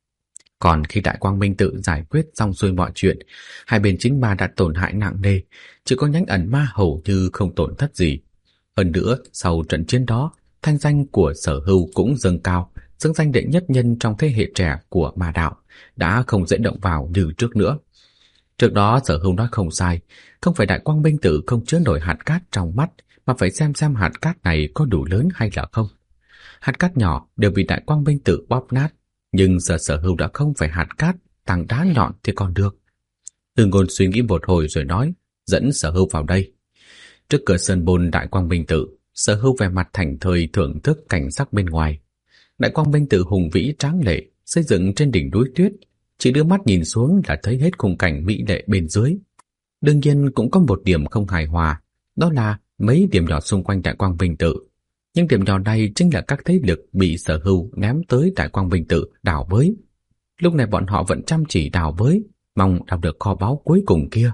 Còn khi Đại Quang Minh Tự giải quyết xong xuôi mọi chuyện, hai bên chính ma đã tổn hại nặng nề, chỉ có nhánh ẩn ma hầu như không tổn thất gì. Hơn nữa, sau trận chiến đó, thanh danh của Sở Hưu cũng dâng cao, xứng danh đệ nhất nhân trong thế hệ trẻ của ma đạo, đã không dễ động vào như trước nữa. Trước đó Sở Hưu nói không sai, không phải Đại Quang Minh Tự không chứa nổi hạt cát trong mắt, mà phải xem hạt cát này có đủ lớn hay là không. Hạt cát nhỏ đều bị Đại Quang Minh Tự bóp nát, Nhưng giờ Sở Hưu đã không phải hạt cát, tảng đá nhọn thì còn được. Hưng Ngôn suy nghĩ một hồi rồi nói, dẫn Sở Hưu vào đây. Trước cửa sơn môn Đại Quang Minh Tự, Sở Hưu vẻ mặt thảnh thơi thưởng thức cảnh sắc bên ngoài. Đại Quang Minh Tự hùng vĩ tráng lệ, xây dựng trên đỉnh núi tuyết, chỉ đưa mắt nhìn xuống là thấy hết khung cảnh mỹ lệ bên dưới. Đương nhiên cũng có một điểm không hài hòa, đó là mấy điểm nhỏ xung quanh Đại Quang Minh Tự. Nhưng điểm nhỏ này chính là các thế lực bị Sở Hưu ném tới Đại Quang Minh Tự đào bới. Lúc này bọn họ vẫn chăm chỉ đào bới, mong đào được kho báu cuối cùng kia.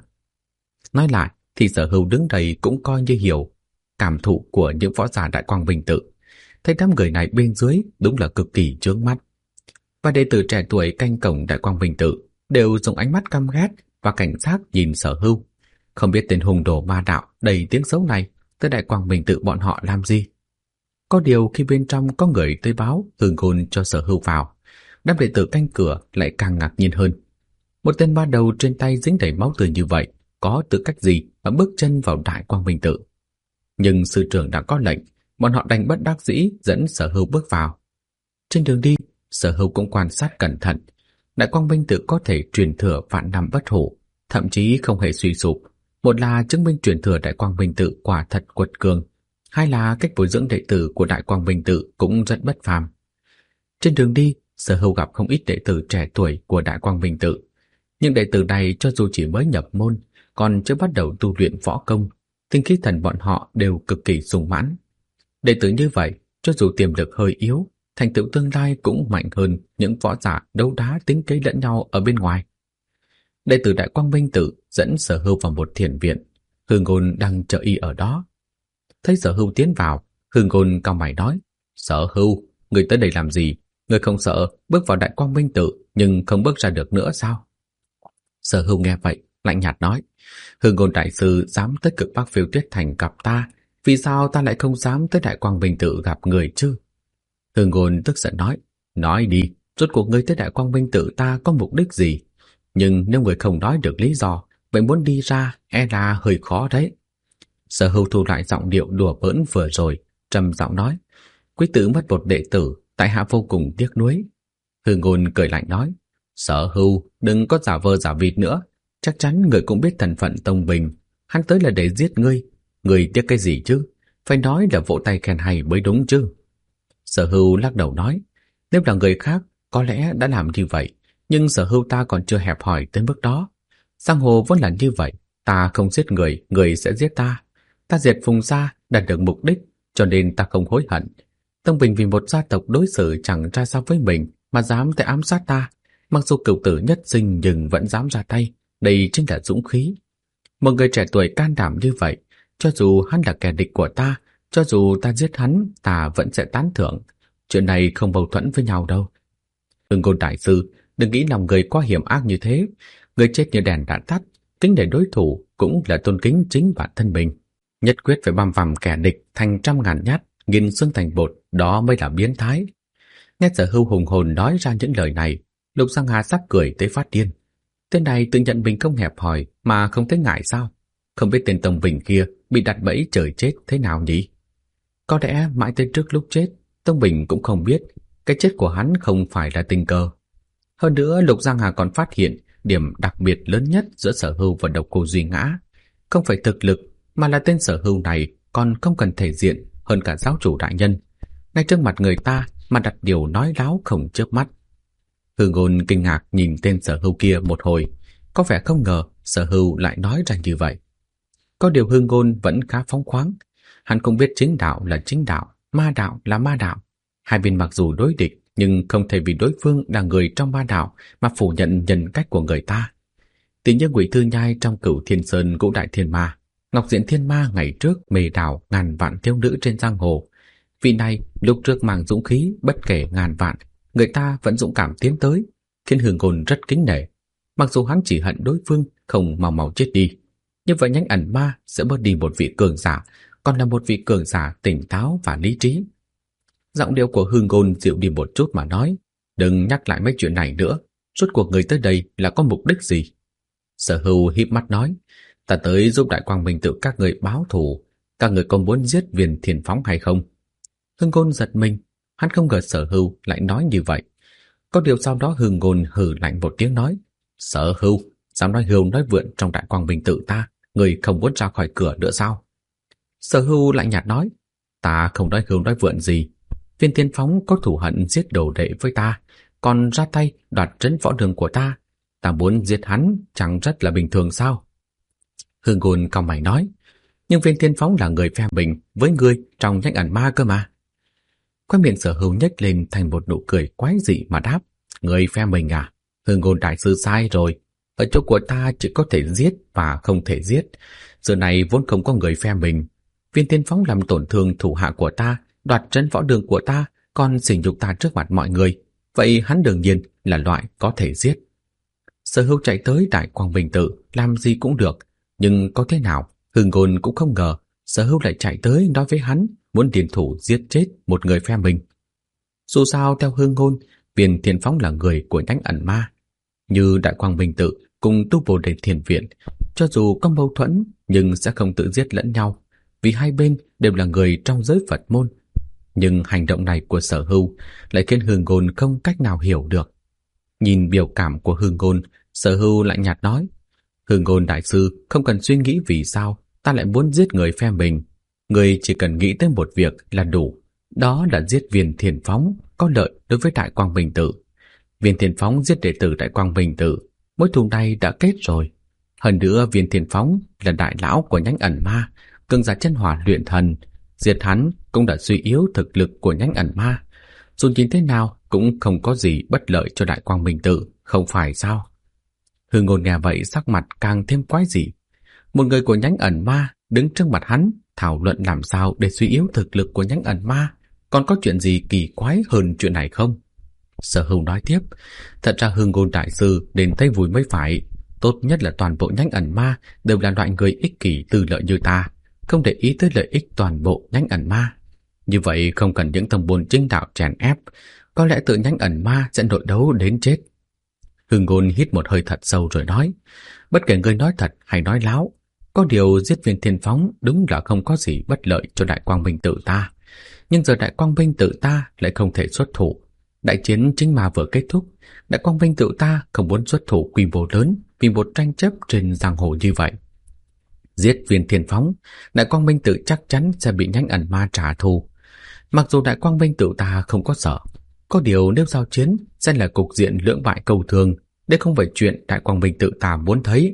Nói lại thì Sở Hưu đứng đây cũng coi như hiểu cảm thụ của những võ giả Đại Quang Minh Tự. Thấy đám người này bên dưới đúng là cực kỳ chướng mắt. Và đệ tử trẻ tuổi canh cổng Đại Quang Minh Tự đều dùng ánh mắt căm ghét và cảnh giác nhìn Sở Hưu. Không biết tên hùng đồ ma đạo đầy tiếng xấu này tới Đại Quang Minh Tự bọn họ làm gì. Có điều khi bên trong có người tới báo Hưng Ngôn cho Sở Hưu vào, đám đệ tử canh cửa lại càng ngạc nhiên hơn. Một tên ba đầu trên tay dính đầy máu tươi như vậy có tư cách gì mà bước chân vào Đại Quang Minh Tự? Nhưng sư trưởng đã có lệnh, bọn họ đành bất đắc dĩ dẫn Sở Hưu bước vào. Trên đường đi, Sở Hưu cũng quan sát cẩn thận. Đại Quang Minh Tự có thể truyền thừa vạn năm bất hủ, thậm chí không hề suy sụp. Một là chứng minh truyền thừa Đại Quang Minh Tự quả thật quật cường, hai là cách bồi dưỡng đệ tử của Đại Quang Minh Tự cũng rất bất phàm. Trên đường đi, Sở Hưu gặp không ít đệ tử trẻ tuổi của Đại Quang Minh Tự. Nhưng đệ tử này cho dù chỉ mới nhập môn, còn chưa bắt đầu tu luyện võ công, tinh khí thần bọn họ đều cực kỳ sung mãn. Đệ tử như vậy, cho dù tiềm lực hơi yếu, thành tựu tương lai cũng mạnh hơn những võ giả đấu đá tính kế lẫn nhau ở bên ngoài. Đệ tử Đại Quang Minh Tự dẫn Sở Hưu vào một thiền viện. Hưng Ngôn đang chờ y ở đó. Thấy Sở Hưu tiến vào, Hưng Ngôn cau mày nói: Sở Hưu, người tới đây làm gì? Người không sợ bước vào Đại Quang Minh Tự nhưng không bước ra được nữa sao? Sở Hưu nghe vậy, lạnh nhạt nói: Hưng Ngôn đại sư dám tới Cực Bắc Phiêu Tuyết Thành gặp ta, vì sao ta lại không dám tới Đại Quang Minh Tự gặp người chứ? Hưng Ngôn tức giận nói: Nói đi, rốt cuộc ngươi tới Đại Quang Minh Tự ta có mục đích gì? Nhưng nếu người không nói được lý do, vậy muốn đi ra e là hơi khó đấy. Sở Hưu thu lại giọng điệu đùa bỡn vừa rồi, trầm giọng nói: Quý tử mất một đệ tử, tại hạ vô cùng tiếc nuối. Hưng Ngôn cười lạnh nói: Sở Hưu, đừng có giả vờ giả vịt nữa, chắc chắn người cũng biết thân phận Tông Bình, hắn tới là để giết ngươi, người tiếc cái gì chứ? Phải nói là vỗ tay khen hay mới đúng chứ. Sở Hưu lắc đầu nói: Nếu là người khác có lẽ đã làm như vậy, nhưng Sở Hưu ta còn chưa hẹp hòi tới mức đó. Giang hồ vốn là như vậy, ta không giết người, người sẽ giết ta. Ta diệt Phùng gia đạt được mục đích, cho nên ta không hối hận. Tông Bình vì một gia tộc đối xử chẳng ra sao với mình mà dám tới ám sát ta, mặc dù cửu tử nhất sinh nhưng vẫn dám ra tay, đây chính là dũng khí. Một người trẻ tuổi can đảm như vậy, cho dù hắn là kẻ địch của ta, cho dù ta giết hắn, ta vẫn sẽ tán thưởng. Chuyện này không mâu thuẫn với nhau đâu. Hưng Ngôn đại sư, đừng nghĩ lòng người quá hiểm ác như thế. Người chết như đèn đã tắt, kính nể đối thủ cũng là tôn kính chính bản thân mình. Nhất quyết phải băm vằm kẻ địch thành trăm ngàn nhát, nghiền xương thành bột, đó mới là biến thái. Nghe Sở Hưu hùng hồn nói ra những lời này, Lục Giang Hà sắp cười tới phát điên. Tên này tự nhận mình không hẹp hòi mà không thấy ngại sao? Không biết tên Tông Bình kia bị đặt bẫy trời chết thế nào nhỉ? Có lẽ mãi tới trước lúc chết, Tông Bình cũng không biết cái chết của hắn không phải là tình cờ. Hơn nữa, Lục Giang Hà còn phát hiện điểm đặc biệt lớn nhất giữa Sở Hưu và Độc Cô Duy Ngã. Không phải thực lực, mà là tên Sở Hưu này còn không cần thể diện hơn cả giáo chủ đại nhân. Ngay trước mặt người ta mà đặt điều nói láo không chớp mắt. Hưng Ngôn kinh ngạc nhìn tên Sở Hưu kia một hồi, có vẻ không ngờ Sở Hưu lại nói ra như vậy. Có điều Hưng Ngôn vẫn khá phóng khoáng. Hắn không biết chính đạo là chính đạo, ma đạo là ma đạo. Hai bên mặc dù đối địch, nhưng không thể vì đối phương là người trong ma đạo mà phủ nhận nhân cách của người ta. Tỷ như Ngụy Thư Nhai trong Cửu Thiên Sơn Ngũ Đại Thiên Ma, Ngọc Diện Thiên Ma ngày trước mê đảo ngàn vạn thiếu nữ trên giang hồ. Vị này lúc trước mang dũng khí bất kể ngàn vạn, người ta vẫn dũng cảm tiến tới, khiến Hưng Ngôn rất kính nể. Mặc dù hắn chỉ hận đối phương không mau mau chết đi, như vậy nhánh ẩn ma sẽ bớt đi một vị cường giả, còn là một vị cường giả tỉnh táo và lý trí. Giọng điệu của Hưng Ngôn dịu đi một chút mà nói: Đừng nhắc lại mấy chuyện này nữa, rốt cuộc người tới đây là có mục đích gì? Sở Hưu híp mắt nói: Ta tới giúp Đại Quang Minh Tự các người báo thù, các người có muốn giết Viên Thiền Phóng hay không? Hưng Ngôn giật mình, hắn không ngờ Sở Hưu lại nói như vậy. Có điều sau đó Hưng Ngôn hừ lạnh một tiếng nói: Sở Hưu, dám nói hưu nói vượn trong Đại Quang Minh tự ta, người không muốn ra khỏi cửa nữa sao? Sở Hưu lạnh nhạt nói: Ta không nói hưu nói vượn gì. Viên Thiên Phóng có thù hận giết đồ đệ với ta, còn ra tay đoạt trấn võ đường của ta. Ta muốn giết hắn chẳng rất là bình thường sao? Hưng Ngôn cau mày nói: Nhưng Viên Thiên Phóng là người phe mình với ngươi trong Nhãn Ẩn Ma cơ mà. Khóe miệng Sở Hưu nhếch lên thành một nụ cười quái dị mà đáp: Người phe mình à? Hưng Ngôn đại sư sai rồi. Ở chỗ của ta chỉ có thể giết và không thể giết. Giờ này vốn không có người phe mình. Viên Thiên Phóng làm tổn thương thủ hạ của ta, đoạt trấn võ đường của ta, còn sỉ nhục ta trước mặt mọi người. Vậy hắn đương nhiên là loại có thể giết. Sở Hưu chạy tới Đại Quang Minh tự làm gì cũng được, nhưng có thế nào Hưng Ngôn cũng không ngờ Sở Hưu lại chạy tới nói với hắn muốn liên thủ giết chết một người phe mình. Dù sao theo Hưng Ngôn, Viên Thiên Phóng là người của Nhãn Ẩn Ma. Như Đại Quang Minh tự cùng Tu Bồ Đề Thiền Viện, cho dù có mâu thuẫn nhưng sẽ không tự giết lẫn nhau, vì hai bên đều là người trong giới Phật môn. Nhưng hành động này của Sở Hưu lại khiến Hưng Ngôn không cách nào hiểu được. Nhìn biểu cảm của Hưng Ngôn, Sở Hưu lạnh nhạt nói: Hưng Ngôn đại sư không cần suy nghĩ vì sao ta lại muốn giết người phe mình. Người chỉ cần nghĩ tới một việc là đủ, đó là giết Viên Thiên Phóng, có lợi đối với Đại Quang Minh tự. Viên Thiên Phóng giết đệ tử Đại Quang Minh tự, mối thù này đã kết rồi. Hơn nữa Viên Thiên Phóng là đại lão của Nhãn Ẩn Ma, cường giả chân hỏa luyện thần, diệt hắn cũng đã suy yếu thực lực của Nhãn Ẩn Ma. Dù nhìn thế nào cũng không có gì bất lợi cho Đại Quang Minh tự, không phải sao? Hưng Ngôn nghe vậy sắc mặt càng thêm quái dị. Một người của Nhãn Ẩn Ma đứng trước mặt hắn thảo luận làm sao để suy yếu thực lực của Nhãn Ẩn Ma, còn có chuyện gì kỳ quái hơn chuyện này không? Sở Hưu nói tiếp: Thật ra Hưng Ngôn đại sư đến thấy vui mới phải. Tốt nhất là toàn bộ Nhãn Ẩn Ma đều là loại người ích kỷ tư lợi như ta, không để ý tới lợi ích toàn bộ Nhãn Ẩn Ma. Như vậy không cần những tông môn chính đạo chèn ép, có lẽ tự Nhãn Ẩn Ma sẽ nội đấu đến chết. Hưng Ngôn hít một hơi thật sâu rồi nói: Bất kể người nói thật hay nói láo, có điều giết Viên Thiên Phóng đúng là không có gì bất lợi cho Đại Quang Minh tự ta. Nhưng giờ Đại Quang Minh tự ta lại không thể xuất thủ. Đại chiến chính mà vừa kết thúc, Đại Quang Minh tự ta không muốn xuất thủ quy mô lớn vì một tranh chấp trên giang hồ như vậy. Giết Viên Thiên Phóng, Đại Quang Minh tự chắc chắn sẽ bị Nhãn Ẩn Ma trả thù. Mặc dù Đại Quang Minh tự ta không có sợ, có điều nếu giao chiến sẽ là cục diện lưỡng bại cầu thường, đây không phải chuyện Đại Quang Minh tự ta muốn thấy.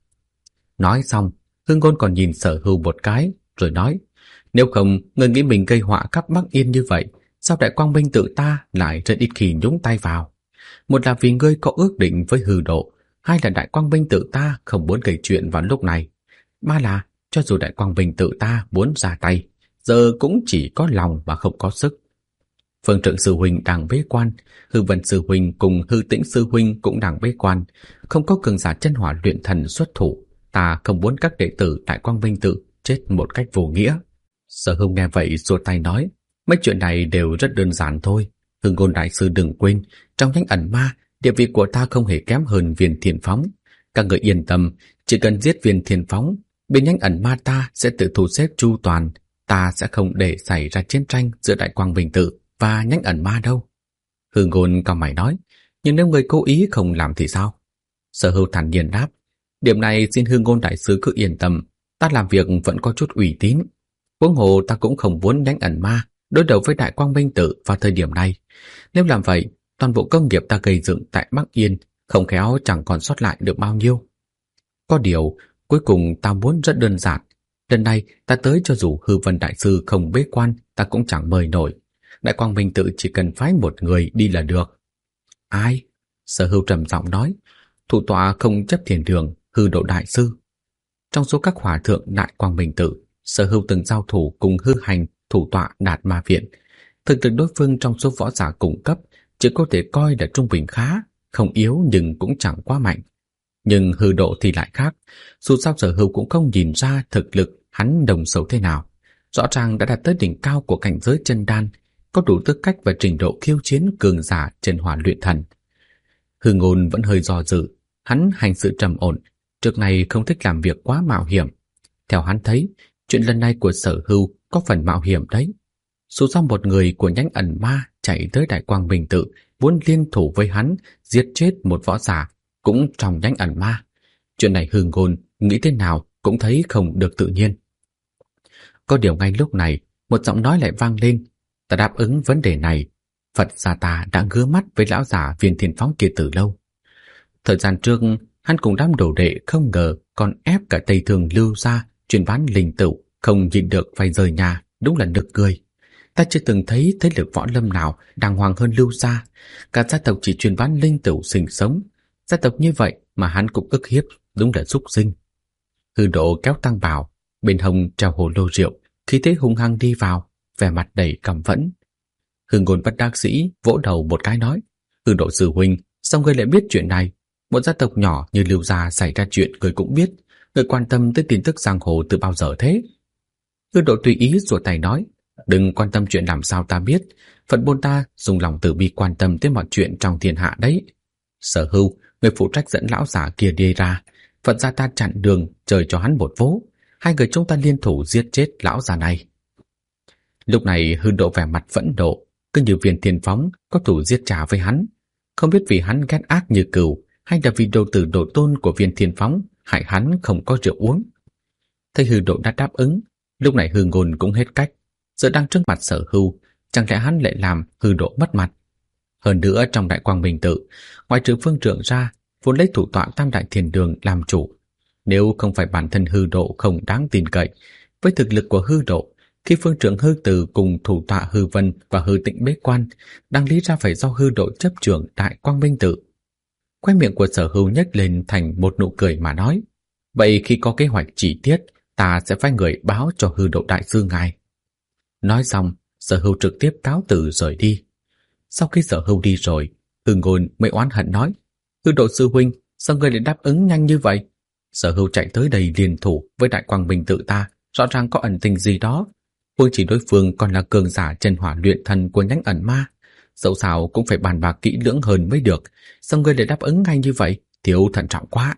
Nói xong, Hưng Ngôn còn nhìn Sở Hưu một cái, rồi nói: Nếu không, người nghĩ mình gây họa khắp Bắc Yên như vậy, sao Đại Quang Minh tự ta lại rất ít khi nhúng tay vào? Một là vì ngươi có ước định với Hư Độ, hai là Đại Quang Minh tự ta không muốn gây chuyện vào lúc này, ba là cho dù Đại Quang Minh tự ta muốn ra tay, giờ cũng chỉ có lòng mà không có sức. Phương Trượng sư huynh đang bế quan, Hư Vân sư huynh cùng Hư Tĩnh sư huynh cũng đang bế quan, không có cường giả chân hỏa luyện thần xuất thủ. Ta không muốn các đệ tử Đại Quang Minh tự chết một cách vô nghĩa. Sở Hưu nghe vậy xua tay nói: Mấy chuyện này đều rất đơn giản thôi. Hưng Ngôn đại sư đừng quên, trong Nhãn Ẩn Ma, địa vị của ta không hề kém hơn Viên Thiên Phóng. Các người yên tâm, chỉ cần giết Viên Thiên Phóng, bên Nhãn Ẩn Ma ta sẽ tự thu xếp chu toàn. Ta sẽ không để xảy ra chiến tranh giữa Đại Quang Minh tự và Nhãn Ẩn Ma đâu. Hưng Ngôn cau mày nói: Nhưng nếu người cố ý không làm thì sao? Sở Hưu thản nhiên đáp: Điểm này xin Hưng Ngôn đại sư cứ yên tâm, ta làm việc vẫn có chút uy tín. Huống hồ ta cũng không muốn Nhãn Ẩn Ma đối đầu với Đại Quang Minh tự vào thời điểm này. Nếu làm vậy, toàn bộ công nghiệp ta gây dựng tại Bắc Yên không khéo chẳng còn sót lại được bao nhiêu. Có điều, cuối cùng ta muốn rất đơn giản. Lần này ta tới cho dù Hư Vân đại sư không bế quan, ta cũng chẳng mời nổi. Đại Quang Minh tự chỉ cần phái một người đi là được. Ai? Sở Hưu trầm giọng nói: Thủ tọa không chấp thiền đường, Hư Độ đại sư. Trong số các hòa thượng Đại Quang Minh tự, Sở Hưu từng giao thủ cùng Hư Hành, thủ tọa Đạt Ma Viện. Thực lực đối phương trong số võ giả cùng cấp chỉ có thể coi là trung bình khá, không yếu nhưng cũng chẳng quá mạnh. Nhưng Hư Độ thì lại khác, dù sao Sở Hưu cũng không nhìn ra thực lực hắn đồng xấu thế nào. Rõ ràng đã đạt tới đỉnh cao của cảnh giới chân đan, có đủ tư cách và trình độ khiêu chiến cường giả chân hỏa luyện thần. Hư Ngôn vẫn hơi do dự, hắn hành sự trầm ổn, trước này không thích làm việc quá mạo hiểm. Theo hắn thấy, chuyện lần này của Sở Hưu có phần mạo hiểm đấy. Dù sao một người của Nhãn Ẩn Ma chạy tới Đại Quang Minh Tự, muốn liên thủ với hắn giết chết một võ giả cũng trong nhánh ẩn ma. Chuyện này Hư Ngôn nghĩ thế nào cũng thấy không được tự nhiên. Có điều ngay lúc này, một giọng nói lại vang lên: "Ta đáp ứng vấn đề này. Phật gia ta đã ngứa mắt với lão giả Viên Thiên Phóng kia từ lâu. Thời gian trước, hắn cùng đám đồ đệ không ngờ còn ép cả Tây Thường Lưu gia chuyên bán linh tửu, không nhịn được phải rời nhà, đúng là nực cười. Ta chưa từng thấy thế lực võ lâm nào đàng hoàng hơn Lưu gia. Cả gia tộc chỉ chuyên bán linh tửu sinh sống. Gia tộc như vậy mà hắn cũng ức hiếp, đúng là súc sinh." Hư Độ kéo Tăng Bảo, bên hông treo hồ lô rượu, khí thế hung hăng đi vào, vẻ mặt đầy căm phẫn. Hư Ngôn bất đắc dĩ vỗ đầu một cái nói: "Hư Độ sư huynh, sao ngươi lại biết chuyện này? Một gia tộc nhỏ như Lưu gia xảy ra chuyện ngươi cũng biết, ngươi quan tâm tới tin tức giang hồ từ bao giờ thế?" Hư Độ tùy ý giơ tay nói: "Đừng quan tâm chuyện làm sao ta biết, Phật môn ta dùng lòng từ bi quan tâm tới mọi chuyện trong thiên hạ đấy. Sở Hưu, người phụ trách dẫn lão giả kia đi ra, Phật gia ta chặn đường trời cho hắn một vố, hai người chúng ta liên thủ giết chết lão già này." Lúc này Hư Độ vẻ mặt phẫn nộ, cứ như Viên Thiên Phóng có thủ giết trả với hắn, không biết vì hắn ghét ác như cừu hay là vì đồ tử đồ tôn của Viên Thiên Phóng hại hắn không có rượu uống. Thấy Hư Độ đã đáp ứng, lúc này Hư Ngôn cũng hết cách, giờ đang trước mặt Sở Hưu, chẳng lẽ hắn lại làm Hư Độ mất mặt? Hơn nữa trong Đại Quang Minh Tự, ngoài trừ Phương Trượng ra, vốn lấy thủ tọa Tam Đại Thiền Đường làm chủ. Nếu không phải bản thân Hư Độ không đáng tin cậy, với thực lực của Hư Độ, khi Phương Trượng Hư Từ cùng thủ tọa Hư Vân và Hư Tịnh bế quan, đáng lý ra phải do Hư Độ chấp trưởng Đại Quang Minh Tự. Khóe miệng của Sở Hưu nhếch lên thành một nụ cười mà nói: "Vậy khi có kế hoạch chi tiết, ta sẽ phái người báo cho Hư Độ đại sư ngài." Nói xong, Sở Hưu trực tiếp cáo từ rời đi. Sau khi Sở Hưu đi rồi, Hư Ngôn mới oán hận nói: "Hư Độ sư huynh, sao ngươi lại đáp ứng nhanh như vậy? Sở Hưu chạy tới đây liên thủ với Đại Quang Minh Tự ta, rõ ràng có ẩn tình gì đó. Huống chỉ đối phương còn là cường giả chân hỏa luyện thần của nhánh ẩn ma, dẫu sao cũng phải bàn bạc kỹ lưỡng hơn mới được. Sao ngươi lại đáp ứng ngay như vậy? Thiếu thận trọng quá."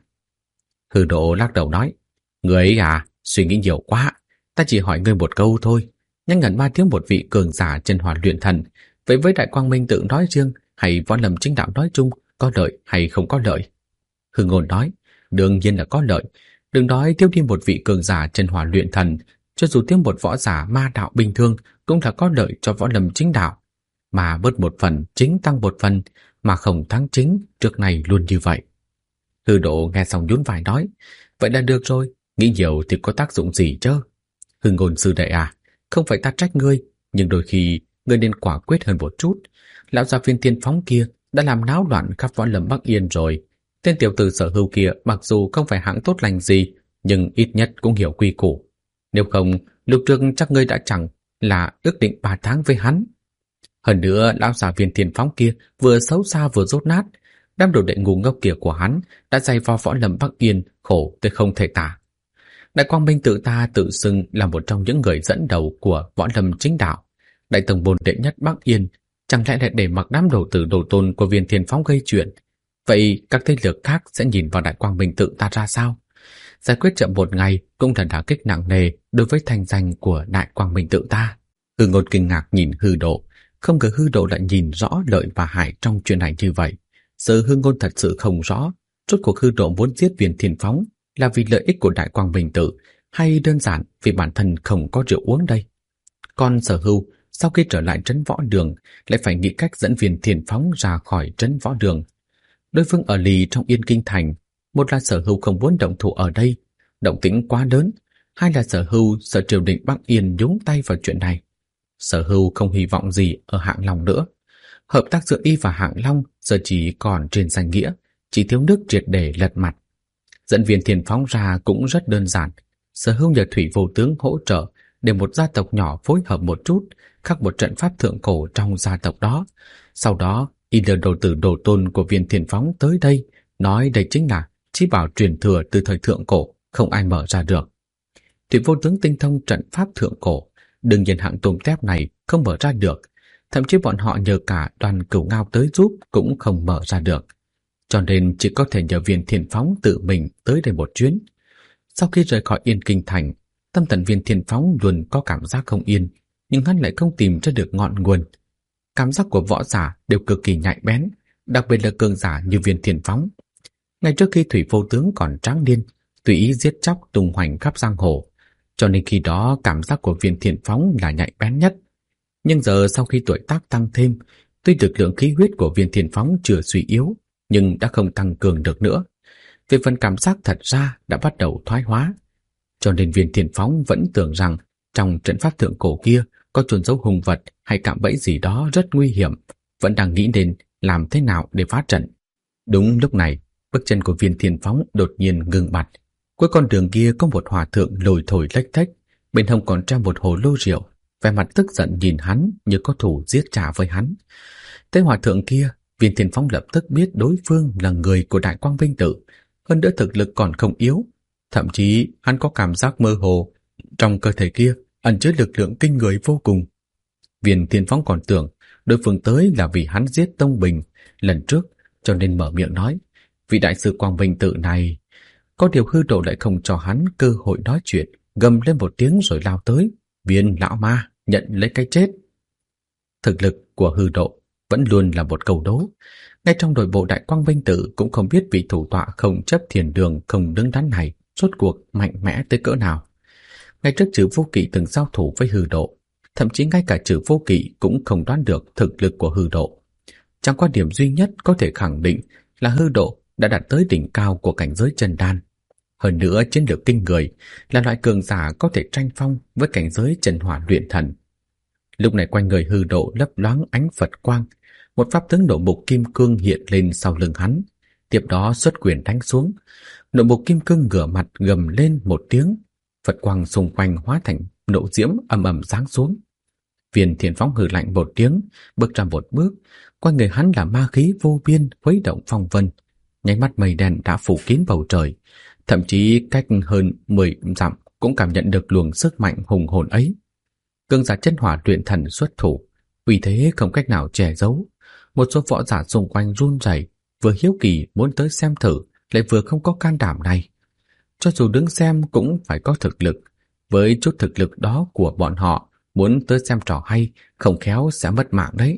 Hư Độ lắc đầu nói: "Ngươi ấy à, suy nghĩ nhiều quá. Ta chỉ hỏi ngươi một câu thôi. Nhánh ẩn ma thiếu một vị cường giả chân hỏa luyện thần, vậy với Đại Quang Minh Tự nói riêng hay võ lâm chính đạo nói chung, có lợi hay không có lợi?" Hư Ngôn nói: "Đương nhiên là có lợi. Đừng nói thiếu đi một vị cường giả chân hỏa luyện thần, cho dù thiếu một võ giả ma đạo bình thường cũng là có lợi cho võ lâm chính đạo. Mà bớt một phần chính tăng một phần, mà không thắng chính, trước này luôn như vậy." Hư Độ nghe xong nhún vai nói: "Vậy là được rồi, nghĩ nhiều thì có tác dụng gì chứ? Hư Ngôn sư đệ à, không phải ta trách ngươi, nhưng đôi khi ngươi nên quả quyết hơn một chút. Lão gia Viên Thiên Phóng kia đã làm náo loạn khắp võ lâm Bắc Yên rồi. Tên tiểu tử Sở Hưu kia mặc dù không phải hạng tốt lành gì, nhưng ít nhất cũng hiểu quy củ. Nếu không, lúc trước chắc ngươi đã chẳng là ước định 3 tháng với hắn. Hơn nữa, lão già Viên Thiên Phóng kia vừa xấu xa vừa dốt nát. Đám đồ đệ ngu ngốc kia của hắn đã dày vò võ lâm Bắc Yên khổ tới không thể tả. Đại Quang Minh Tự ta tự xưng là một trong những người dẫn đầu của võ lâm chính đạo, đại tông môn đệ nhất Bắc Yên, chẳng lẽ lại để mặc đám đồ tử đồ tôn của Viên Thiên Phóng gây chuyện? Vậy các thế lực khác sẽ nhìn vào Đại Quang Minh Tự ta ra sao? Giải quyết chậm một ngày cũng là đả kích nặng nề đối với thanh danh của Đại Quang Minh Tự ta." Hư Ngôn kinh ngạc nhìn Hư Độ, không ngờ Hư Độ lại nhìn rõ lợi và hại trong chuyện này như vậy. Giờ Hư Ngôn thật sự không rõ, rốt cuộc Hư Độ muốn giết Viên Thiên Phóng là vì lợi ích của Đại Quang Minh Tự, hay đơn giản vì bản thân không có rượu uống đây. Còn Sở Hưu sau khi trở lại trấn võ đường lại phải nghĩ cách dẫn Viên Thiên Phóng ra khỏi trấn võ đường. Đối phương ở lì trong Yên Kinh thành, một là Sở Hưu không muốn động thủ ở đây, động tĩnh quá lớn, hai là Sở Hưu sợ triều đình Bắc Yên nhúng tay vào chuyện này. Sở Hưu không hy vọng gì ở Hạng Long nữa. Hợp tác giữa y và Hạng Long giờ chỉ còn trên danh nghĩa, chỉ thiếu nước triệt để lật mặt. Dẫn Viên Thiên Phóng ra cũng rất đơn giản. Sở Hưu nhờ Thủy Vô Tướng hỗ trợ để một gia tộc nhỏ phối hợp một chút, khắc một trận pháp thượng cổ trong gia tộc đó. Sau đó y lừa đồ tử đồ tôn của Viên Thiên Phóng tới đây, nói đây chính là chí bảo truyền thừa từ thời thượng cổ, không ai mở ra được. Thủy Vô Tướng tinh thông trận pháp thượng cổ, đương nhiên hạng tôm tép này không mở ra được, thậm chí bọn họ nhờ cả đoàn Cửu Ngao tới giúp cũng không mở ra được, cho nên chỉ có thể nhờ Viên Thiên Phóng tự mình tới đây một chuyến. Sau khi rời khỏi Yên Kinh thành, tâm thần Viên Thiên Phóng luôn có cảm giác không yên, nhưng hắn lại không tìm ra được ngọn nguồn. cảm giác của võ giả đều cực kỳ nhạy bén, đặc biệt là cường giả như Viên Thiên Phóng. Ngay trước khi Thủy Vô Tướng còn tráng niên, tùy ý giết chóc tung hoành khắp giang hồ, cho nên khi đó cảm giác của Viên Thiên Phóng là nhạy bén nhất. Nhưng giờ sau khi tuổi tác tăng thêm, tuy lực lượng khí huyết của Viên Thiên Phóng chưa suy yếu, nhưng đã không tăng cường được nữa. Về phần cảm giác thật ra đã bắt đầu thoái hóa, cho nên Viên Thiên Phóng vẫn tưởng rằng trong trận pháp thượng cổ kia có chôn giấu hung vật hay cạm bẫy gì đó rất nguy hiểm, vẫn đang nghĩ đến làm thế nào để phá trận. Đúng lúc này, bước chân của Viên Thiên Phóng đột nhiên ngừng bặt. Cuối con đường kia có một hòa thượng lồi thổi lếch thếch, bên hông còn treo một hồ lô rượu, vẻ mặt tức giận nhìn hắn như có thù giết trả với hắn. Thấy hòa thượng kia, Viên Thiên Phóng lập tức biết đối phương là người của Đại Quang Vinh Tự, hơn nữa thực lực còn không yếu. Thậm chí hắn có cảm giác mơ hồ trong cơ thể kia ẩn chứa lực lượng kinh người vô cùng. Viên Thiên Phóng còn tưởng đối phương tới là vì hắn giết Tông Bình lần trước, cho nên mở miệng nói: vị đại sư Quang Vinh Tự này. Có điều hư độ lại không cho hắn cơ hội nói chuyện, gầm lên một tiếng rồi lao tới: Viên lão ma, nhận lấy cái chết. Thực lực của hư độ vẫn luôn là một câu đố. Ngay trong nội bộ Đại Quang Vinh Tự cũng không biết vị thủ tọa không chấp thiền đường không đứng đắn này rốt cuộc mạnh mẽ tới cỡ nào. Ngay trước Trừ Vô Kỵ từng giao thủ với hư độ, thậm chí ngay cả Trừ Vô Kỵ cũng không đoán được thực lực của hư độ. Chẳng qua điểm duy nhất có thể khẳng định là hư độ đã đạt tới đỉnh cao của cảnh giới chân đan. Hơn nữa chiến lược kinh người, là loại cường giả có thể tranh phong với cảnh giới chân hỏa luyện thần. Lúc này quanh người hư độ lấp loáng ánh Phật quang, một pháp tướng nộ mục kim cương hiện lên sau lưng hắn, tiếp đó xuất quyền đánh xuống. Nộ mục kim cương ngửa mặt gầm lên một tiếng, Phật quang xung quanh hóa thành nộ diễm ầm ầm giáng xuống. Viên Thiên Phóng hừ lạnh một tiếng, bước ra một bước, quanh người hắn là ma khí vô biên khuấy động phong vân, nháy mắt mây đen đã phủ kín bầu trời, thậm chí cách hơn 10 dặm cũng cảm nhận được luồng sức mạnh hùng hồn ấy. Cường giả chân hỏa luyện thần xuất thủ, uy thế không cách nào che giấu. Một số võ giả xung quanh run rẩy, vừa hiếu kỳ muốn tới xem thử, lại vừa không có can đảm này. Cho dù đứng xem cũng phải có thực lực, với chút thực lực đó của bọn họ, muốn tới xem trò hay, không khéo sẽ mất mạng đấy.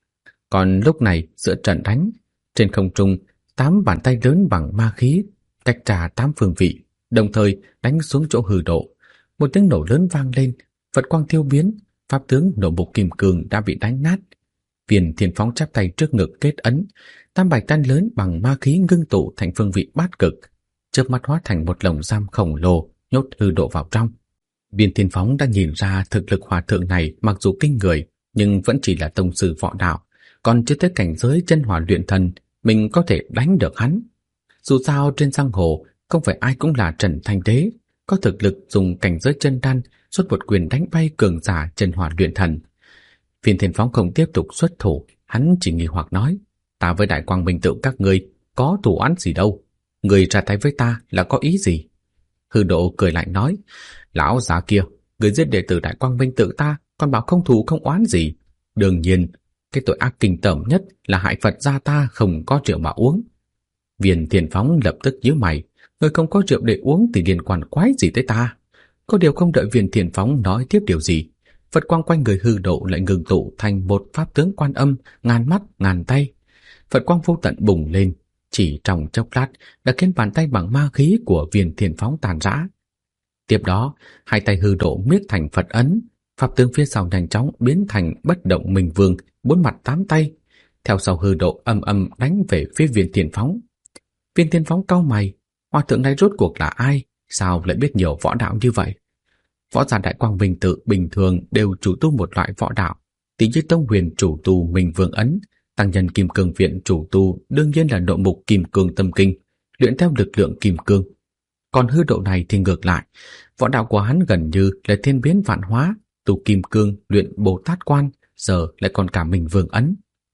Còn lúc này giữa trận đánh, trên không trung 8 bàn tay lớn bằng ma khí cách ra 8 phương vị, đồng thời đánh xuống chỗ hư độ. Một tiếng nổ lớn vang lên, Phật quang thiêu biến, pháp tướng nộ mục kim cương đã bị đánh nát. Viên Thiên Phóng chắp tay trước ngực kết ấn, 8 bàn tay lớn bằng ma khí ngưng tụ thành phương vị bát cực, chớp mắt hóa thành một lồng giam khổng lồ nhốt hư độ vào trong. Viên Thiên Phóng đã nhìn ra thực lực hòa thượng này mặc dù kinh người, nhưng vẫn chỉ là tông sư võ đạo, còn chưa tới cảnh giới chân hỏa luyện thần, mình có thể đánh được hắn. Dù sao trên giang hồ không phải ai cũng là Trần Thanh Đế, có thực lực dùng cảnh giới chân đan xuất một quyền đánh bay cường giả chân hỏa luyện thần. Viên Thiên Phóng không tiếp tục xuất thủ, hắn chỉ nghi hoặc nói: ta với Đại Quang Minh Tự các ngươi có thù oán gì đâu, người ra tay với ta là có ý gì? Hư độ cười lạnh nói: lão già kia, người giết đệ tử Đại Quang Minh Tự ta còn bảo không thù không oán gì. Đương nhiên, cái tội ác kinh tởm nhất là hại Phật gia ta không có rượu mà uống. Viên Thiên Phóng lập tức nhíu mày: người không có rượu để uống thì liên quan quái gì tới ta? Có điều không đợi Viên Thiên Phóng nói tiếp điều gì, Phật quang quanh người hư độ lại ngừng tụ thành một pháp tướng Quan Âm, ngàn mắt ngàn tay. Phật quang vô tận bùng lên, chỉ trong chốc lát đã khiến bàn tay bằng ma khí của Viên Thiên Phóng tàn rã. Tiếp đó, hai tay hư độ miết thành Phật ấn, pháp tướng phía sau nhanh chóng biến thành Bất Động Minh Vương, 4 mặt 8 tay. Theo sau hư độ âm âm đánh về phía Viên Thiên Phóng. Viên Thiên Phóng cau mày, hòa thượng này rốt cuộc là ai, sao lại biết nhiều võ đạo như vậy? Võ giả Đại Quang Vinh Tự bình thường đều chủ tu một loại võ đạo, tỷ như Tông Huyền chủ tu Minh Vương ấn, tăng nhân Kim Cương Viện chủ tu đương nhiên là nội mục Kim Cương Tâm Kinh, luyện theo lực lượng kim cương. Còn hư độ này thì ngược lại, võ đạo của hắn gần như là thiên biến vạn hóa, tu kim cương luyện Bồ Tát Quan, giờ lại còn cả Minh Vương ấn.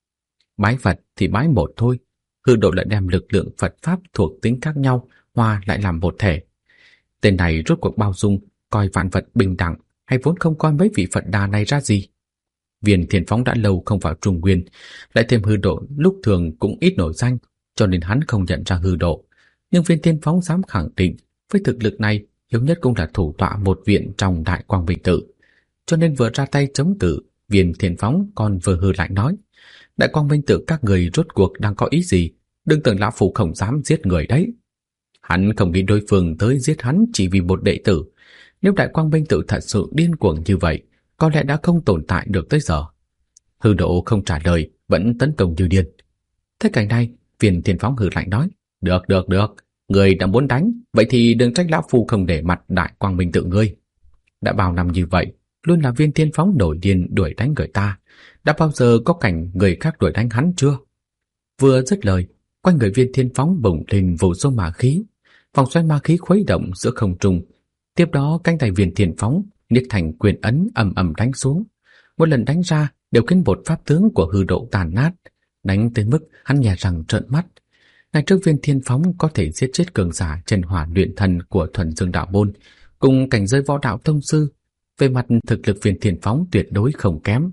Bái Phật thì bái một thôi, hư độ lại đem lực lượng Phật pháp thuộc tính khác nhau hòa lại làm một thể. Tên này rốt cuộc bao dung, coi vạn vật bình đẳng, hay vốn không coi mấy vị Phật đà này ra gì? Viên Thiên Phóng đã lâu không vào Trung Nguyên, lại thêm hư độ lúc thường cũng ít nổi danh, cho nên hắn không nhận ra hư độ. Nhưng Viên Thiên Phóng dám khẳng định, với thực lực này, yếu nhất cũng là thủ tọa một viện trong Đại Quang Vinh Tự, cho nên vừa ra tay chống cự, Viên Thiên Phóng còn vừa hừ lạnh nói: Đại Quang Minh Tự các người rốt cuộc đang có ý gì? Đừng tưởng lão phu không dám giết người đấy. Hắn không nghĩ đối phương tới giết hắn chỉ vì một đệ tử. Nếu Đại Quang Minh Tự thật sự điên cuồng như vậy, có lẽ đã không tồn tại được tới giờ. Hư Độ không trả lời, vẫn tấn công như điên. Thế cảnh này, Viên Thiên Phóng hừ lạnh nói: Được, người đã muốn đánh, vậy thì đừng trách lão phu không để mặt Đại Quang Minh Tự ngươi. Đã bao năm như vậy, luôn là Viên Thiên Phóng nổi điên đuổi đánh người ta. Đã bao giờ có cảnh người khác đuổi đánh hắn chưa? Vừa dứt lời, quanh người Viên Thiên Phóng bùng lên vô số ma khí, vòng xoáy ma khí khuấy động giữa không trung. Tiếp đó cánh tay Viên Thiên Phóng niết thành quyền ấn ầm ầm đánh xuống. Một lần đánh ra đều khiến một pháp tướng của Hư Độ tàn nát, đánh tới mức hắn nhè răng trợn mắt. Ngày trước Viên Thiên Phóng có thể giết chết cường giả chân hỏa luyện thần của Thuần Dương Đạo môn, cùng cảnh giới võ đạo tông sư. Về mặt thực lực Viên Thiên Phóng tuyệt đối không kém.